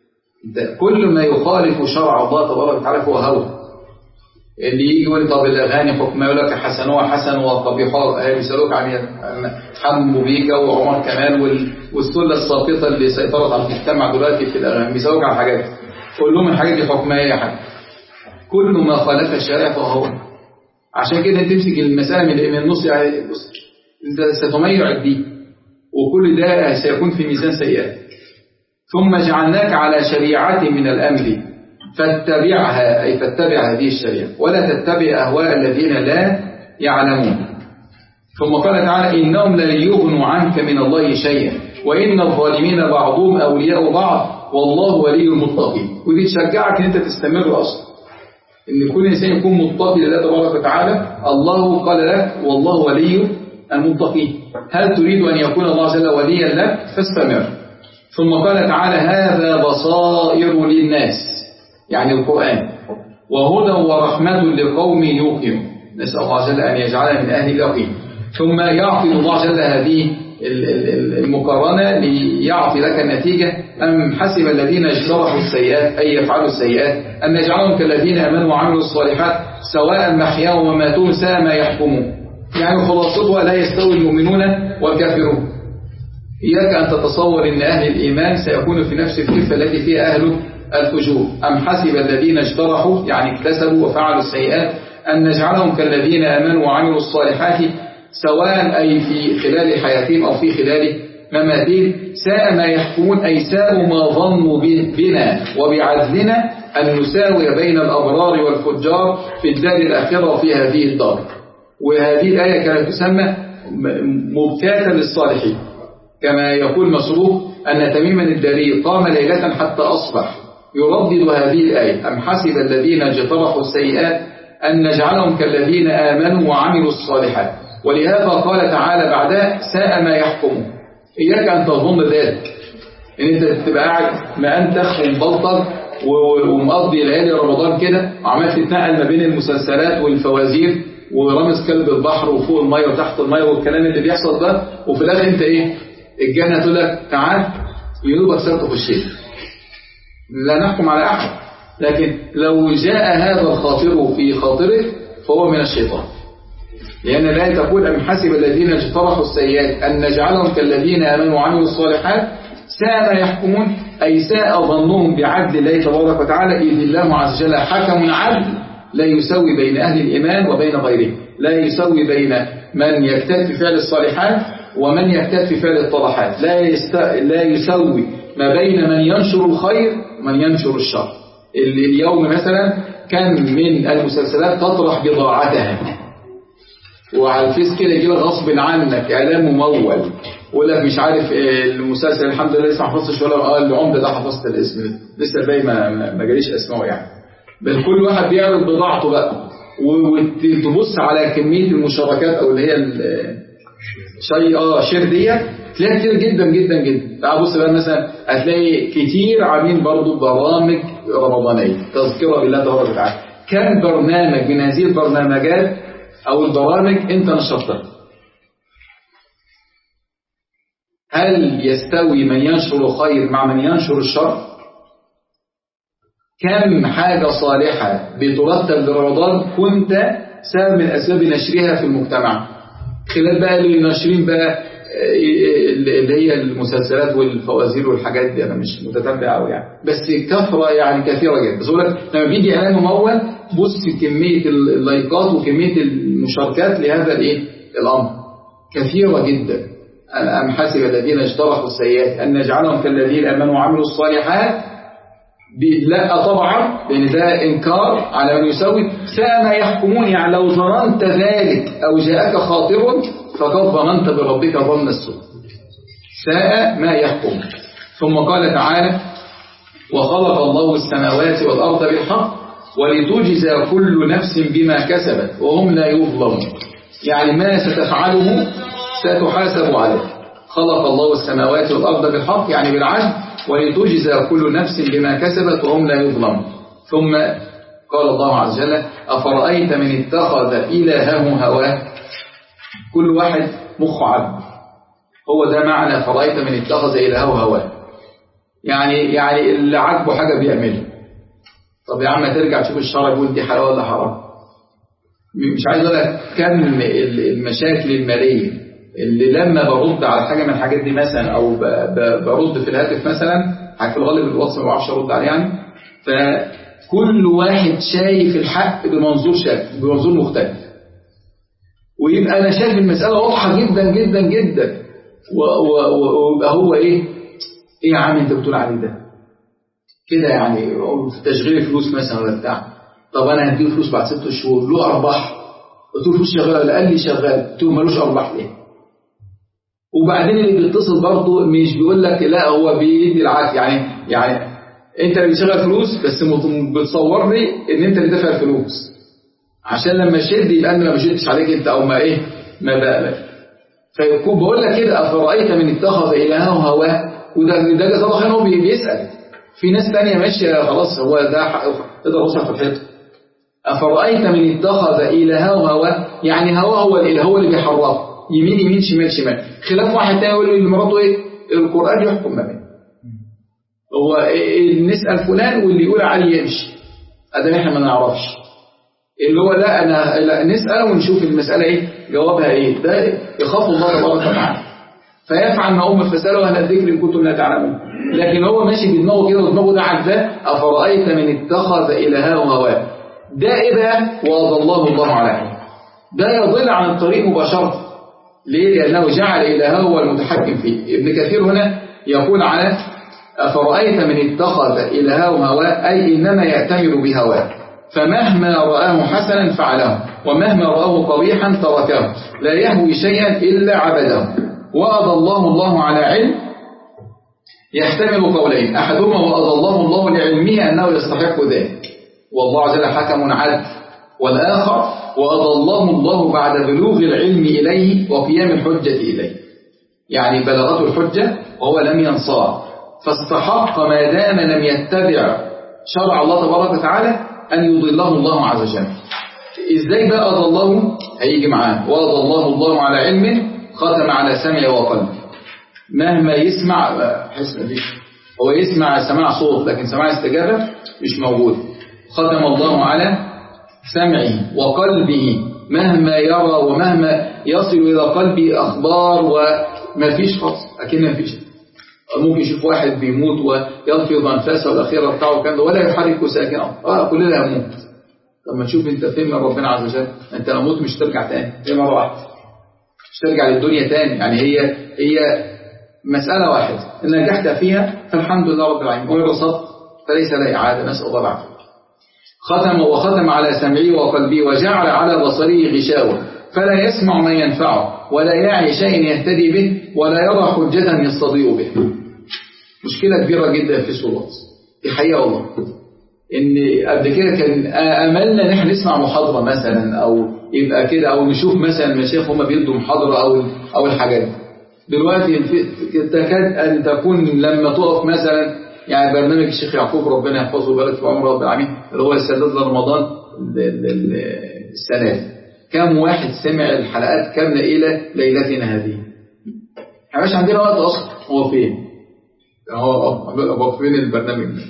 كل ما يخالف شرع الله تبارك وتعالى هو هوى. اللي يجي يقول طب الأغاني حكمها يقول لك حسنوها حسن وقبيحها، بيسألوك عن حمو بيكا وعمر كمال والسلة الساقطة اللي سيطرت على المجتمع دلوقتي في الأغاني، بيسألوك عن حاجات قول لهم الحاجات دي حكمها ايه يا حاج؟ كل ما خالف الشريعة فهو. عشان كده تمسك المسألة من النص، يعني انت ستميع الدين وكل ده سيكون في ميزان سيئات. ثم جعلناك على شريعة من الأمر فاتبعها، أي فاتبع هذه الشريعة ولا تتبع أهواء الذين لا يعلمون. ثم قال تعالى إنهم لا يغنوا عنك من الله شيئا وإن الظالمين بعضهم أولياء بعض والله ولي المتقين. ودي تشجعك أن أنت تستمر أصلا إن كل إنسان يكون متقي لله تبارك وتعالى. الله قال لك والله ولي المتقين، هل تريد أن يكون الله جل وليا لك فاستمر. ثم قال تعالى هذا بصائر للناس، يعني القرآن، وهدى ورحمة لقوم يوقنون. نسأل الله جل أن يجعلنا من أهل اليقين. ثم يعطي الله جل هذه المقارنة ليعطي لك النتيجة. أم حسب الذين اجترحوا السيئات أي يفعلوا السيئات أن نجعلهم كالذين آمنوا وعملوا الصالحات سواء محياهم وماتوا ساء ما يحكمون. يعني خلاصتها لا يستوي المؤمنون والكافرون. إياك أن تتصور أن أهل الإيمان سيكون في نفس الكفة التي فيها أهل الفجور. أم حسب الذين اجترحوا يعني اكتسبوا وفعلوا السيئات أن نجعلهم كالذين آمنوا وعملوا الصالحات سواء أي في خلال حياتهم أو في خلال مماثيل ساء ما يحكمون أي ساءوا ما ظنوا بنا وبعدلنا أن نساوي بين الأبرار والفجار في الدار الآخرة في هذه الدار. وهذه الآية كانت تسمى مبتاتا للصالحين، كما يقول مسروق أن تميما الداري قام ليلة حتى أصبح يردد هذه الآية: أم حسب الذين اجترحوا السيئات أن نجعلهم كالذين آمنوا وعملوا الصالحات. ولهذا قال تعالى بعدها: ساء ما يحكمون. إياك أن تظن ذلك، إن أنت تبقى قاعد ما أنتخ ومبلطر ومقضي ليالي رمضان كده وعمال تتنقل ما بين المسلسلات والفوازير ورمز كلب البحر وفوق المية وتحت المية والكلام اللي بيحصل ده، وفي الآخر أنت إيه؟ الجنة تقول لك تعال ينوبك سرطة في الشيء. لا نحكم على أحد، لكن لو جاء هذا الخاطر في خاطرك فهو من الشيطان، لأن الآية تقول: أم حسب الذين اجترحوا السيئات أن نجعلهم كالذين آمنوا وعملوا الصالحات ساء ما يحكمون أي ساء ظنهم بعدل الله تبارك وتعالى، إذ الله عز وجل حكم عدل لا يسوي بين أهل الإيمان وبين غيرهم، لا يسوي بين من يجتهد في فعل الصالحات ومن يجتهد في فعل الطاعات، لا يست... لا يسوي ما بين من ينشر الخير ومن ينشر الشر. اللي اليوم مثلا كان من المسلسلات تطرح بضاعتها، وعلى الفيس كده يجي لك غصب عنك اعلان ممول ويقول لك مش عارف المسلسل الحمد لله لسه ما حفظتش ولا اه العمده ده حفظت الاسم لسه الباقي ما ما جاليش اسمه يعني. بل كل واحد بيعرض بضاعته بقى، وتبص على كميه المشاركات او اللي هي شيء اه شير ديت تلاقي كتير جدا جدا جدا. تعال بص بقى مثلا هتلاقي كتير عاملين برضو برامج رمضانيه تذكره بالله تبارك وتعالى. كم برنامج من هذه البرنامجات او البرامج انت نشرتها؟ هل يستوي من ينشر الخير مع من ينشر الشر؟ كم حاجة صالحة بترتب لرمضان كنت سبب من أسباب نشرها في المجتمع، خلال بقى اللي ناشرين بقى اللي هي المسلسلات والفوازير والحاجات دي. أنا مش متتبع أوي يعني، بس كثرة يعني كثيرة جدا. بس أقول لك لما بيجي إعلان ممول بص كمية اللايكات وكمية المشاركات لهذا الإيه الأمر كثيرة جدا. أم حسب الذين اجترحوا السيئات أن نجعلهم كالذين آمنوا وعملوا الصالحات؟ لا طبعا، لأن ده إنكار على من يسوي. ساء ما يحكمون يعني لو ظننت ذلك أو جاءك خاطر فقد ظننت بربك ظن السوء. ساء ما يحكم. ثم قال تعالى: وخلق الله السماوات والأرض بالحق ولتجزى كل نفس بما كسبت وهم لا يظلمون. يعني ما ستفعله ستحاسب عليه. خلق الله السماوات والأرض بالحق يعني بالعدل، ولتجزى كل نفس بما كسبت وهم لا يظلمون. ثم قال الله عز وجل: أفرأيت من اتخذ إلهه هواه؟ كل واحد مخ عبد، هو ده معنى فرأيت من اتخذ إلهه هواه. يعني يعني اللي عاجبه حاجة بيعملها. طب يا عم ترجع تشوف الشرع يقول دي حلال ولا حرام. مش عايز اقول لك كم المشاكل المالية اللي لما برد على حاجة من الحاجات دي مثلا او برد في الهاتف مثلا، في الغالب الواتس ما بعرفش ارد عليه يعني، فكل واحد شايف الحق بمنظور شكل بمنظور مختلف، ويبقى انا شايف المسألة واضحة جدا جدا جدا، ويبقى هو ايه ايه يا عم انت بتقول عليه ده كده يعني في تشغيل فلوس مثلا ولا بتاع. طب انا هديه فلوس بعد ست شهور له ارباح، قلت له فلوس شغاله ولا قال لي شغال، قلت له مالوش ارباح ليه؟ وبعدين اللي بيتصل برضه مش بيقول لك لا، هو بيدي العكس. يعني يعني انت اللي بتشغل فلوس بس بتصور لي ان انت اللي دافع الفلوس عشان لما شد يبقى انا ما شدتش عليك انت او ما ايه ما بقى. فيكون بقول لك كده: افرايت من اتخذ الهه هواه. وده ده جزاه الله خير، هو بيسال. في ناس تانية ماشيه خلاص هو ده تقدر توصل في الحيط. افرايت من اتخذ الهه هواه يعني هواه هو الاله، هو اللي بيحرفه يمين يمين شمال شمال. خلاف واحد تاني يقول لمراته ايه القران يحكم ما بينهم، هو إيه نسال فلان واللي يقول عليه يمشي. ادام احنا ما نعرفش اللي هو لا انا لا نسال ونشوف المساله ايه جوابها ايه. ده يخاف الله تبارك وتعالى فيفعل ما أمر فسأله أهل الذكر إن كنتم لا تعلمون. لكن هو ماشي بدماغه كده ودماغه ده عداه. أفرأيت من اتخذ إلهه هواه؟ ده إيه ده؟ وأضله الله على علم. ده يضل عن الطريق مباشرة، ليه؟ لأنه جعل إلهه هو المتحكم فيه. ابن كثير هنا يقول على أفرأيت من اتخذ إلهه هواه، أي إنما يأتمر بهواه، فمهما رآه حسنا فعله ومهما رآه قبيحا تركه، لا يهوي شيئا إلا عبده. وأضله الله على علم يحتمل قولين، أحدهما وأضله الله لعلمه أنه يستحق ذلك والله عز وجل حكم عدل، والآخر وأضله الله بعد بلوغ العلم إليه وقيام الحجة إليه، يعني بلغته الحجة وهو لم ينصاع فاستحق ما دام لم يتبع شرع الله تبارك وتعالى أن يضله الله عز وجل. إزاي بقى أضله؟ هيجي معاه وأضله الله على علم ختم على سمعه وقلبه، مهما يسمع حسن دي هو يسمع سماع صوت لكن سماع استجابة مش موجود، ختم الله على سمعه وقلبه، مهما يرى ومهما يصل إلى قلبه أخبار وما فيش خالص، أكيد ما فيش. ممكن يشوف واحد بيموت ويلفظ أنفاسه والأخيرة بتاعه كان ولا يحرك ساكنا، اه كلنا هنموت. طب ما تشوف انت فين من ربنا عز وجل، انت لو موت مش ترجع تاني، هي مرة واحدة مش ترجع للدنيا تاني، يعني هي هي مسألة واحدة إن نجحت فيها فالحمد لله رب العالمين، وإن رصدت فليس لا إعادة، نسأل الله العافية. ختم وختم على سمعه وقلبه وجعل على بصره غشاوة فلا يسمع ما ينفعه ولا يعي شيء يهتدي به ولا يرى حجة يستضيء به. مشكلة كبيرة جدا في صورة دي حقيقة والله، إن قبل كده كان أملنا إن احنا نسمع محاضرة مثلا أو يبقى كده أو نشوف مثلا مشايخ هم بيدوا محاضرة أو أو الحاجات دي. دلوقتي تكاد أن تكون لما تقف مثلا يعني برنامج الشيخ يعقوب ربنا يحفظه ويبارك في عمره رب العالمين اللي هو السداد لرمضان السنة دي، كم واحد سمع الحلقات كاملة إلى ليلتنا هذه؟ احنا مش عندنا وقت أصلا، هو فين؟ هو هو فين البرنامج ده؟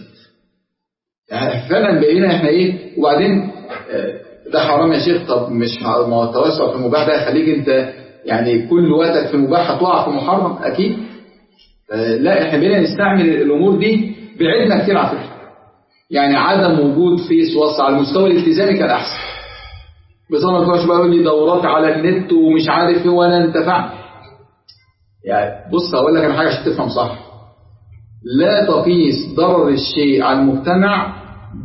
يعني فعلا بقينا احنا ايه؟ وبعدين ده حرام يا شيخ، طب مش ما هو التوسع في المباح ده يخليك انت يعني كل وقتك في المباح هتقع في محرم اكيد. لا احنا بقينا نستعمل الامور دي بعدنا كتير على فكره، يعني عدم وجود فيس واتس على المستوى الالتزامي كان احسن. بس انا ما كنتش بقول لي دورات على النت ومش عارف ايه وانا انتفعت. يعني بص هقول لك انا حاجه عشان تفهم صح، لا تقيس ضرر الشيء على المجتمع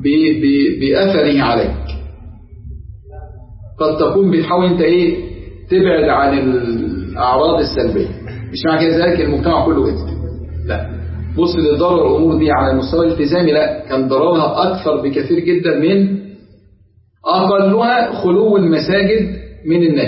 بأثره عليك. قد تكون بتحاول انت ايه تبعد عن الاعراض السلبيه، مش معنى كده ذلك المجتمع كله كده، لا. بص لضرر الامور دي على المستوى الالتزامي، لا كان ضررها اكثر بكثير جدا من اقلها خلو المساجد من الناس.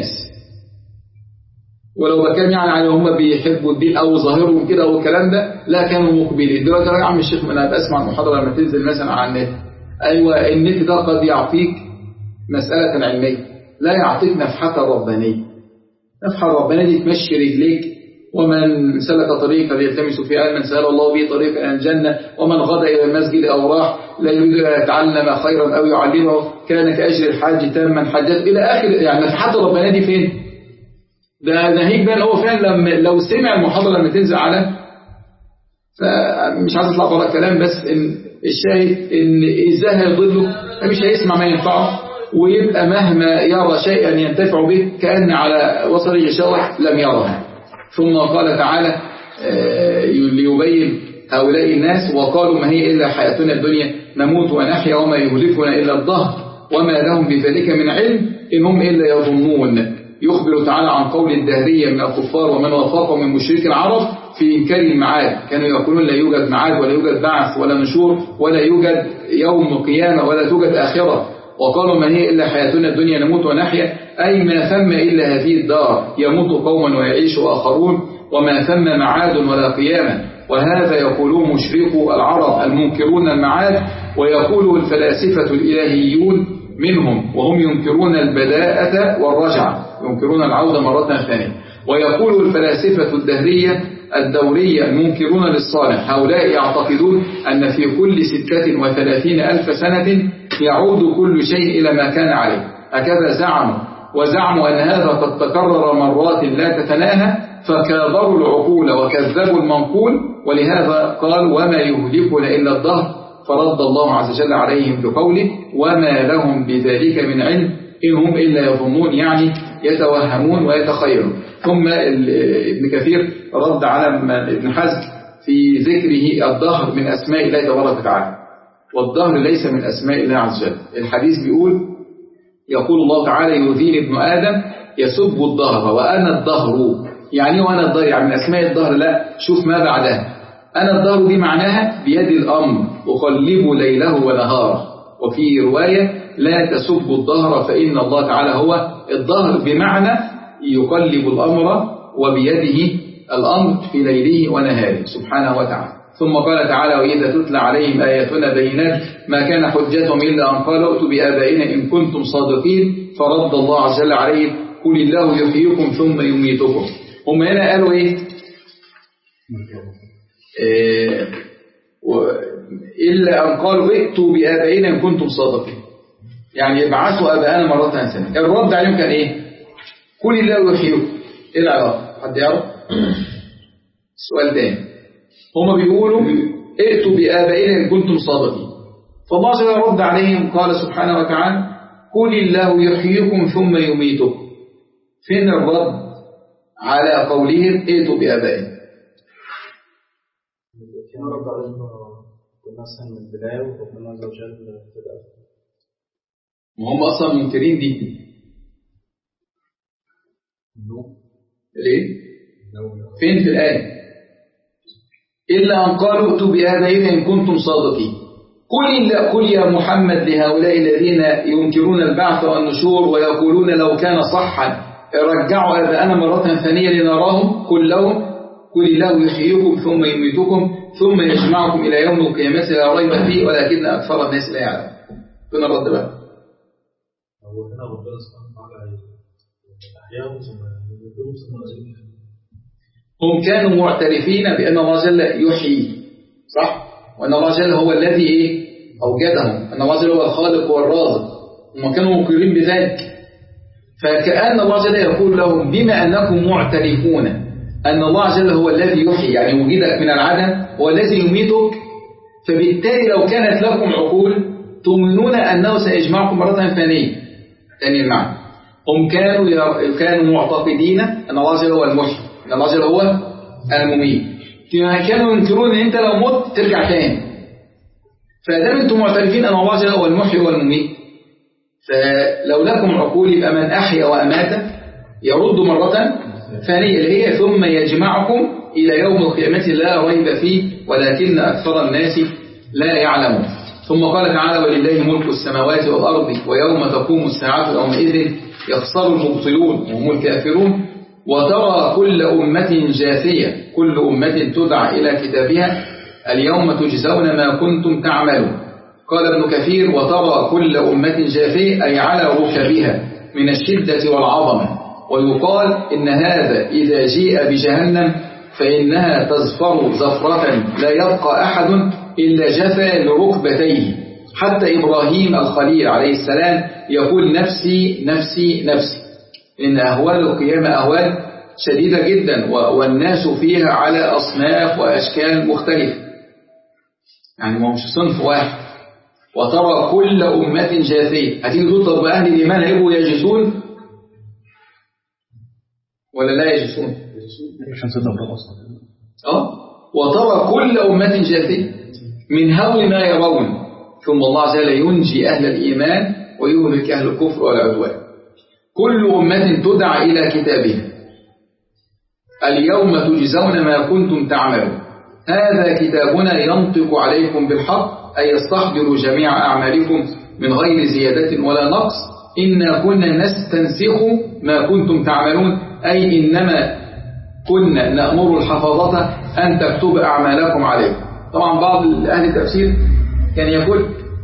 ولو بكان يعني على هم بيحبوا الدين او ظاهرهم كده او الكلام ده لا كانوا مقبلين. دلوقتي يا عم الشيخ انا بسمع المحاضره لما تنزل مثلا على النت، ايوه النت ده قد يعطيك مساله علميه، لا يعطيك نفحه ربانيه. نفحه ربانيه دي تمشي رجليك، ومن سلك طريقا يلتمس فيه علما سهل الله به طريقا الى الجنه، ومن غدا الى المسجد او راح لا يريد ان يتعلم خيرا او يعلمه كان كاجر الحاج تاما حجته الى اخر. يعني نفحه ربانيه دي فين؟ ده ناهيك بقى هو فعلا لما لو سمع المحاضرة لما تنزل على، فمش عايز اطلع بره الكلام، بس ان الشاهد ان ازاي هيضله، مش هيسمع ما ينفعه، ويبقى مهما يرى شيئا ينتفع به كأن على وصل غشاوة لم يرها. ثم قال تعالى ليبين هؤلاء الناس وقالوا ما هي إلا حياتنا الدنيا نموت ونحيا وما يهلكنا إلا الدهر وما لهم بذلك من علم إن هم إلا يظنون. يخبر تعالى عن قول الدهرية من الكفار ومن وافقهم من مشرك العرب في إنكار المعاد، كانوا يقولون لا يوجد معاد ولا يوجد بعث ولا نشور ولا يوجد يوم قيامة ولا توجد آخرة. وقالوا ما هي إلا حياتنا الدنيا نموت ونحيا، أي ما ثم إلا هذه الدار يموت قوما ويعيش آخرون وما ثم معاد ولا قيامة. وهذا يقولون مشركو العرب المنكرون المعاد، ويقوله الفلاسفة الإلهيون منهم وهم ينكرون البداءة والرجعة، ينكرون العودة مرة ثانية. ويقول الفلاسفة الدهرية الدورية المنكرون للصالح، هؤلاء يعتقدون أن في كل ستة وثلاثين ألف سنة يعود كل شيء إلى ما كان عليه، هكذا زعموا. وزعموا أن هذا قد تكرر مرات لا تتناهى، فكابروا العقول وكذبوا المنقول، ولهذا قال وما يهلكنا إلا الدهر، فرد الله عز وجل عليهم بقوله وما لهم بذلك من علم إن هم إلا يظنون، يعني يتوهمون ويتخيلون. ثم ابن كثير رد على ابن حزم في ذكره الدهر من أسماء الله تبارك وتعالى، والدهر ليس من أسماء الله عز وجل. الحديث بيقول يقول الله تعالى يؤذيني ابن آدم يسب الدهر وأنا الدهر. يعني وأنا الدهر يعني من أسماء الدهر؟ لا، شوف ما بعدها. أنا الدهر دي معناها بيد الأمر أقلب ليله ونهاره. وفي رواية لا تسب الدهر فإن الله تعالى هو الدهر، بمعنى يقلب الأمر وبيده الأمر في ليله ونهاره سبحانه وتعالى. ثم قال تعالى وإذا تتلى عليهم آياتنا بينات ما كان حجتهم إلا أن قالوا ائتوا بآبائنا إن كنتم صادقين فرد الله عز وجل عليهم قل الله يحييكم ثم يميتكم. هم هنا قالوا إيه؟ إيه إلا أن قالوا ائتوا بآبائنا إن كنتم صادقين، يعني ابعثوا آبائنا مرة ثانية. الرد عليهم كان إيه؟ قل الله يحييكم. إيه العلاقة؟ حد يعرف؟ السؤال تاني، هم بيقولوا ائتوا بآبائنا إن كنتم صادقين، فالله عز وجل رد عليهم قال سبحانه وتعالى قل الله يحييكم ثم يميتكم. فين الرد على قولهم ائتوا بآبائنا؟ كان رد عليهم كنا أصلا من البداية وربنا عز وجل تبقى وهم أصلا منكرين دي ليه؟ فين في الآية؟ إلا أن قالوا ائتوا بآبائنا إن كنتم صادقين. قل قل يا محمد لهؤلاء الذين ينكرون البعث والنشور ويقولون لو كان صحا رجعوا آباءنا مرة ثانية لنراهم، قل لهم قل الله يحييكم ثم يميتكم ثم يجمعكم إلى يوم القيامة لا ريب فيه ولكن أكثر الناس لا يعلم. فين الرد بقى؟ هو هنا ربنا سبحانه وتعالى أحياهم ثم يميتهم ثم يجمعهم. هم كانوا معترفين بأن الله جل يحيي، صح؟ وأن الله جل هو الذي إيه؟ أوجدهم، أن الله جل هو الخالق والرازق، هم كانوا مقرين بذلك. فكأن الله جل يقول لهم بما أنكم معترفون أن الله جل هو الذي يحيي، يعني وجدك من العدم هو الذي يميتك، فبالتالي لو كانت لكم عقول تؤمنون أنه سيجمعكم مرة ثانية. ثاني المعنى، هم كانوا كانوا معتقدين أن الله جل هو المحيي، أن الله جل هو المميت، كانوا ينكرون أن أنت لو مت ترجع تاني. فدام أنتم معترفين أن الله جل هو المحيي والمميت، فلو لكم عقول يبقى من أحيا وأمات يرد مرة ثانية اللي هي ثم يجمعكم إلى يوم القيامة لا ريب فيه ولكن أكثر الناس لا يعلمون. ثم قال تعالى ولله ملك السماوات والأرض ويوم تقوم الساعة يومئذ يخسر المبطلون وهم الكافرون وترى كل أمة جاثية كل أمة تدعى إلى كتابها اليوم تجزون ما كنتم تعملون. قال ابن كثير وترى كل أمة جاثية أي على ركبها من الشدة والعظمة. ويقال إن هذا إذا جيء بجهنم فإنها تزفر زفرة لا يبقى أحد إلا جثى لركبتيه، حتى إبراهيم الخليل عليه السلام يقول نفسي نفسي نفسي، إن أهوال القيامة أهوال شديدة جدا والناس فيها على أصناف وأشكال مختلفة، يعني ما مش صنف واحد. وترى كل أمة جاثية، هتيجي تطلب بأهل الإيمان هيبقوا يجسون ولا لا يجسون؟ عشان صدق الله أصلا. أه وترى كل أمة جاثية من هول ما يرون، ثم الله عز وجل ينجي أهل الإيمان ويهلك أهل الكفر والعدوان. كل أمة تدعى إلى كتابها اليوم تجزون ما كنتم تعملون هذا كتابنا ينطق عليكم بالحق أي يستحضر جميع أعمالكم من غير زيادة ولا نقص إنا كنا نستنسخ ما كنتم تعملون أي إنما كنا نأمر الحفاظة أن تكتب أعمالكم عليكم. طبعا بعض أهل التفسير كان يقول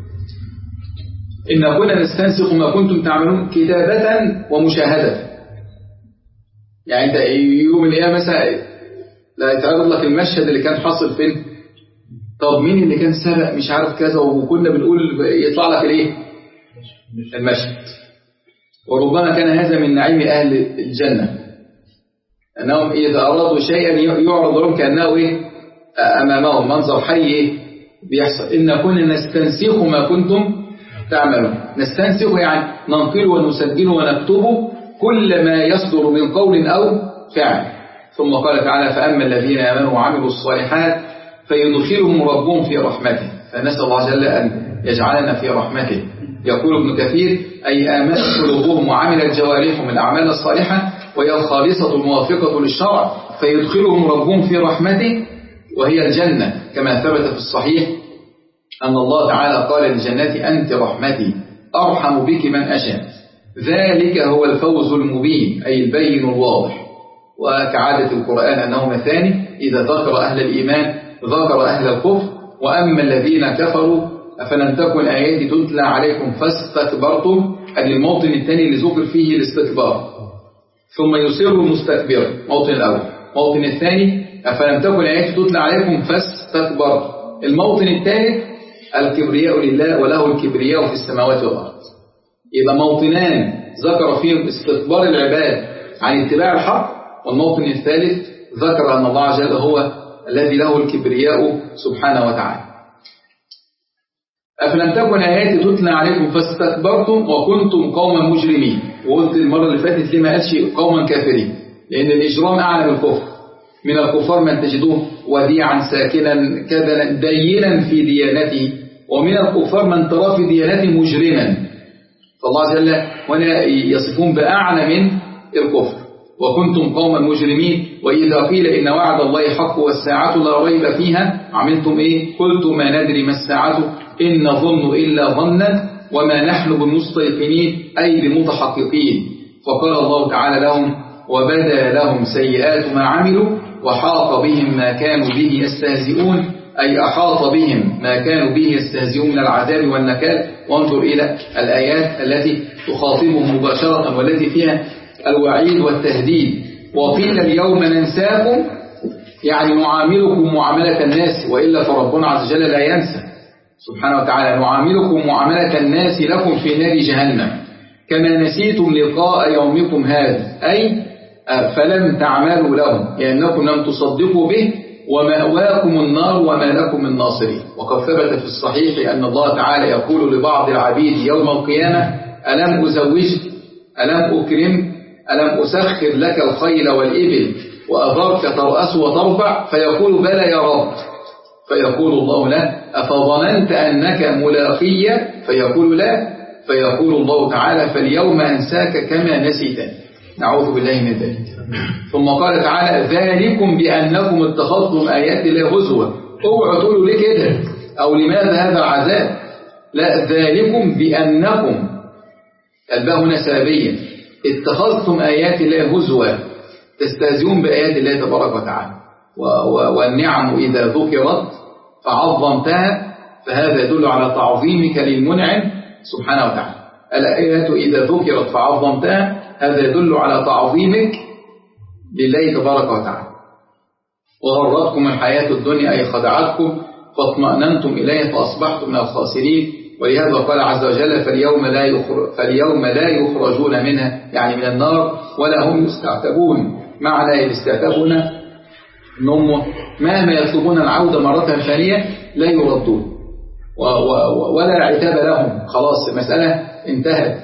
إن كنا نستنسخ ما كنتم تعملون كتابة ومشاهدة، يعني أنت يوم القيامة مثلا لا يتعرض لك المشهد اللي كان حاصل فين، طب مين اللي كان سبق مش عارف كذا، وكنا بنقول يطلع لك الايه المشهد. وربما كان هذا من نعيم أهل الجنة أنهم إذا أرادوا شيئا يعرض لهم كأنه إيه أمامهم منظر حي إيه بيحصل. إن كنا نستنسخ ما كنتم تعملون، نستنسخ يعني ننقل ونسجل ونكتبه كل ما يصدر من قول أو فعل. ثم قال تعالى فأما الذين آمنوا وعملوا الصالحات فيدخلهم ربهم في رحمته. فنسأل الله جل أن يجعلنا في رحمته. يقول ابن كثير أي آمنت قلوبهم وعملت جوارحهم الأعمال الصالحة وهي الخالصة الموافقة للشرع فيدخلهم ربهم في رحمته وهي الجنة، كما ثبت في الصحيح أن الله تعالى قال للجنة أنت رحمتي أرحم بك من أشاء. ذلك هو الفوز المبين أي البين الواضح. وكعادة القرآن أنه مثاني، إذا ذكر أهل الإيمان ذكر أهل الكفر. وأما الذين كفروا أفلم تكن آياتي تتلى عليكم فاستكبرتم، أن الموطن الثاني اللي ذكر فيه الاستكبار. ثم يصر مستكبرا، موطن الأول. موطن الثاني أفلم تكن آياتي تتلى عليكم فاستكبرتم. الموطن الثالث الكبرياء لله وله الكبرياء في السماوات والأرض. يبقى موطنان ذكر فيهم استكبار العباد عن اتباع الحق، والموطن الثالث ذكر أن الله عز وجل هو الذي له الكبرياء سبحانه وتعالى. أفلم تكن آياتي تتلى عليكم فاستكبرتم وكنتم قوما مجرمين. وقلت المرة اللي فاتت لما قالش قوما كافرين، لأن الإجرام أعلى من الكفر. من الكفار من تجدوه وديعا ساكنا كذلا دينا في ديانته، ومن الكفار من ترى في ديانته مجرما. فالله جل وعلا يصفون بأعلى من الكفر. وكنتم قوما مجرمين وإذا قيل إن وعد الله حق والساعة لا ريب فيها عملتم إيه؟ قلتم ما ندري ما الساعة إن نظن إلا ظنا وما نحن بمستيقنين أي بمتحققين. فقال الله تعالى لهم وبدا لهم سيئات ما عملوا وحاط بهم ما كانوا به يستهزئون، أي أحاط بهم ما كانوا به يستهزئون من العذاب والنكال. وانظر إلى الآيات التي تخاطبهم مباشرة والتي فيها الوعيد والتهديد. وقيل اليوم ننساكم يعني نعاملكم معاملة الناس، وإلا فربنا عز وجل لا ينسى سبحانه وتعالى. نعاملكم معاملة الناس لكم في نار جهنم كما نسيتم لقاء يومكم هذا، أي فلم تعملوا لهم لأنكم لم تصدقوا به ومأواكم النار وما لكم من ناصرين. وقد ثبت في الصحيح أن الله تعالى يقول لبعض العبيد يوم القيامة ألم أزوجك ألم أكرم ألم أسخر لك الخيل والإبل وأذرك ترأس وترفع، فيقول بلى يا رب، فيقول الله له أفظننت أنك ملاقي، فيقول لا، فيقول الله تعالى فاليوم أنساك كما نسيتني. نعوذ بالله من ذلك. ثم قال تعالى ذلكم بأنكم اتخذتم آيات الله هزوا. اوعوا تقولوا ليه كده أو لماذا هذا العذاب، لا، ذلكم بأنكم الباء هنا سببية اتخذتم آيات الله هزوا، تستهزئون بآيات الله تبارك وتعالى. والنعم إذا ذكرت فعظمتها فهذا يدل على تعظيمك للمنعم سبحانه وتعالى. الآيات إذا ذكرت فعظمتها هذا يدل على تعظيمك لله تبارك وتعالى. وغرتكم الحياة الدنيا أي خدعتكم فاطمأننتم إليه فأصبحتم من الخاسرين. ولهذا قال عز وجل فاليوم لا يخرج فاليوم لا يخرجون منها يعني من النار ولا هم يستعتبون. معنى الاستعتاب هنا أنهم مهما يطلبون العودة مرة ثانية لا يردون ولا عتاب لهم، خلاص المسألة انتهت،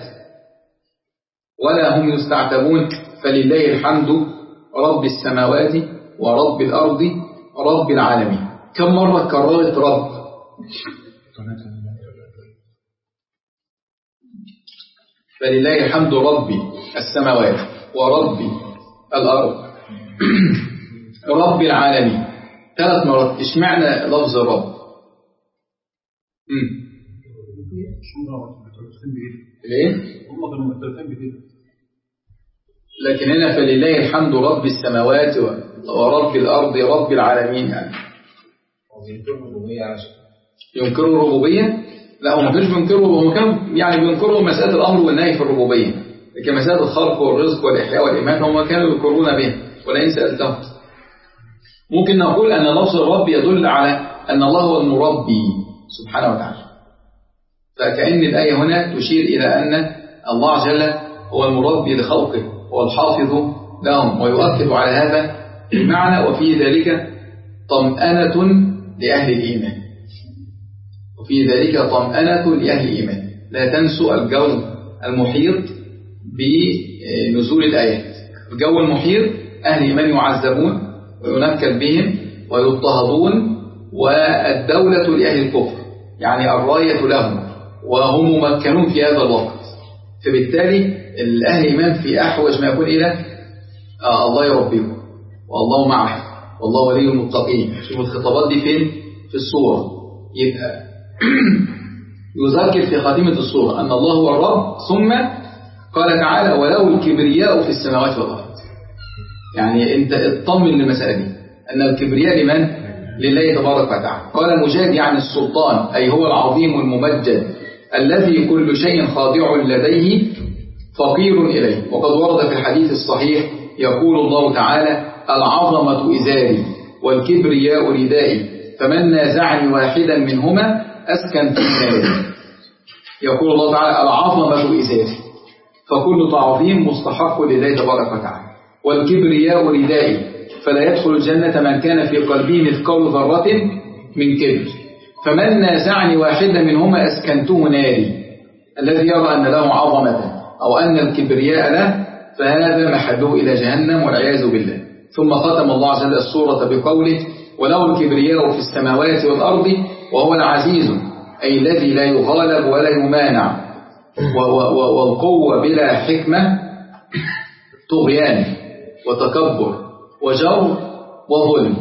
ولا هم يستعتبون. فلله الحمد رب السماوات ورب الأرض رب العالمين. كم مرة كررت رب؟ فلله الحمد رب السماوات ورب الأرض رب العالمين ثلاث مرات. اشمعنى لفظ الرب؟ ليه؟ لكن هنا فلله الحمد رب السماوات ورب الأرض رب العالمين. يعني ينكروا الربوبية؟ لا، هم ما كانوش بينكروا، هم كانوا يعني بينكروا مسألة الأمر والنهي في الربوبية، لكن مسألة الخلق والرزق والإحياء والإيمان هم كانوا ينكرون به. ولئن سألتهم ممكن نقول أن لفظ الرب يدل على أن الله هو المربي سبحانه وتعالى. فكأن الآية هنا تشير إلى أن الله عز وجل هو المربي لخلقه والحافظ لهم، ويؤكد على هذا المعنى. وفي ذلك طمأنة لأهل الإيمان، وفي ذلك طمأنة لأهل الإيمان. لا تنسوا الجو المحيط بنزول الآيات. الجو المحيط أهل الإيمان يعذبون وينكل بهم ويضطهدون، والدولة لأهل الكفر، يعني الراية لهم وهم ممكنون في هذا الوقت. فبالتالي الأهل الإيمان في أحوج ما يكون إلى آه الله يربيهم والله معه والله ولي المتقين. شوفوا الخطابات دي فين في السورة. يبقى يذكر في خاتمة السورة أن الله هو الرب، ثم قال تعالى وله الكبرياء في السماوات والأرض. يعني أنت اطمن للمسألة دي أن الكبرياء لمن؟ لله تبارك وتعالى. قال مجاهد يعني السلطان، أي هو العظيم الممجد الذي كل شيء خاضع لديه فقير إليه. وقد ورد في الحديث الصحيح يقول الله تعالى العظمة إزاري والكبرياء ردائي فمن نازعني واحدا منهما أسكنت ناري. يقول الله تعالى العظمة إزاري، فكل تعظيم مستحق لله تبارك وتعالى. والكبرياء ردائي، فلا يدخل الجنة من كان في قلبه مثقال ذرة من كبر. فمن نازعني واحدا منهما أسكنته ناري. الذي يرى أن له عظمة أو أن الكبرياء له فهذا محله إلى جهنم والعياذ بالله. ثم ختم الله عز وجل السورة بقوله وله الكبرياء في السماوات والأرض وهو العزيز، أي الذي لا يغالب ولا يمانع. والقوة بلا حكمة طغيان وتكبر وجور وظلم.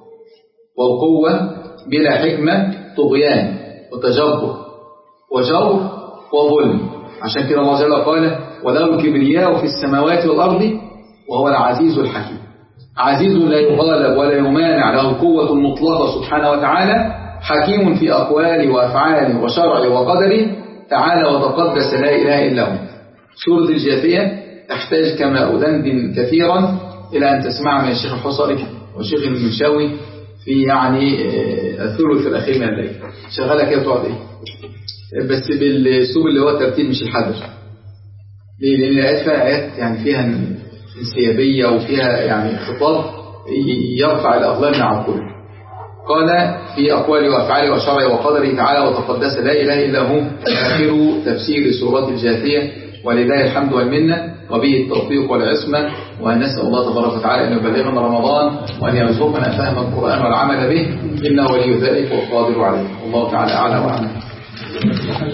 والقوة بلا حكمة طغيان وتجبر وجور وظلم. عشان كده الله جل قال وله الكبرياء في السماوات والأرض وهو العزيز الحكيم. عزيز لا يغالب ولا يمانع، له القوة المطلقة سبحانه وتعالى، حكيم في أقواله وأفعاله وشرعه وقدره تعالى وتقدس لا إله إلا هو. سورة الجاثية تحتاج كما أدندن كثيرا إلى أن تسمع من الشيخ الحصري والشيخ المنشاوي في يعني الثلث الأخير من الليل. شغالة كده تقعد إيه بس بالسوق اللي هو ترتيب مش الحذر. ليه؟ لأن الآيات فيها آيات يعني فيها انسيابية وفيها يعني خطاب يرفع الأغلال من على الكل. قال في أقواله وأفعاله وشرعه وقدره تعالى وتقدس لا إله إلا هو. آخر تفسير سورة الجاثية، ولله الحمد والمنة، وبه التوفيق والعصمة. ونسأل الله تبارك وتعالى أن يبلغنا رمضان وأن يرزقنا فهم القرآن والعمل به، إنه ولي ذلك والقادر عليه. الله تعالى أعلى وأعلم.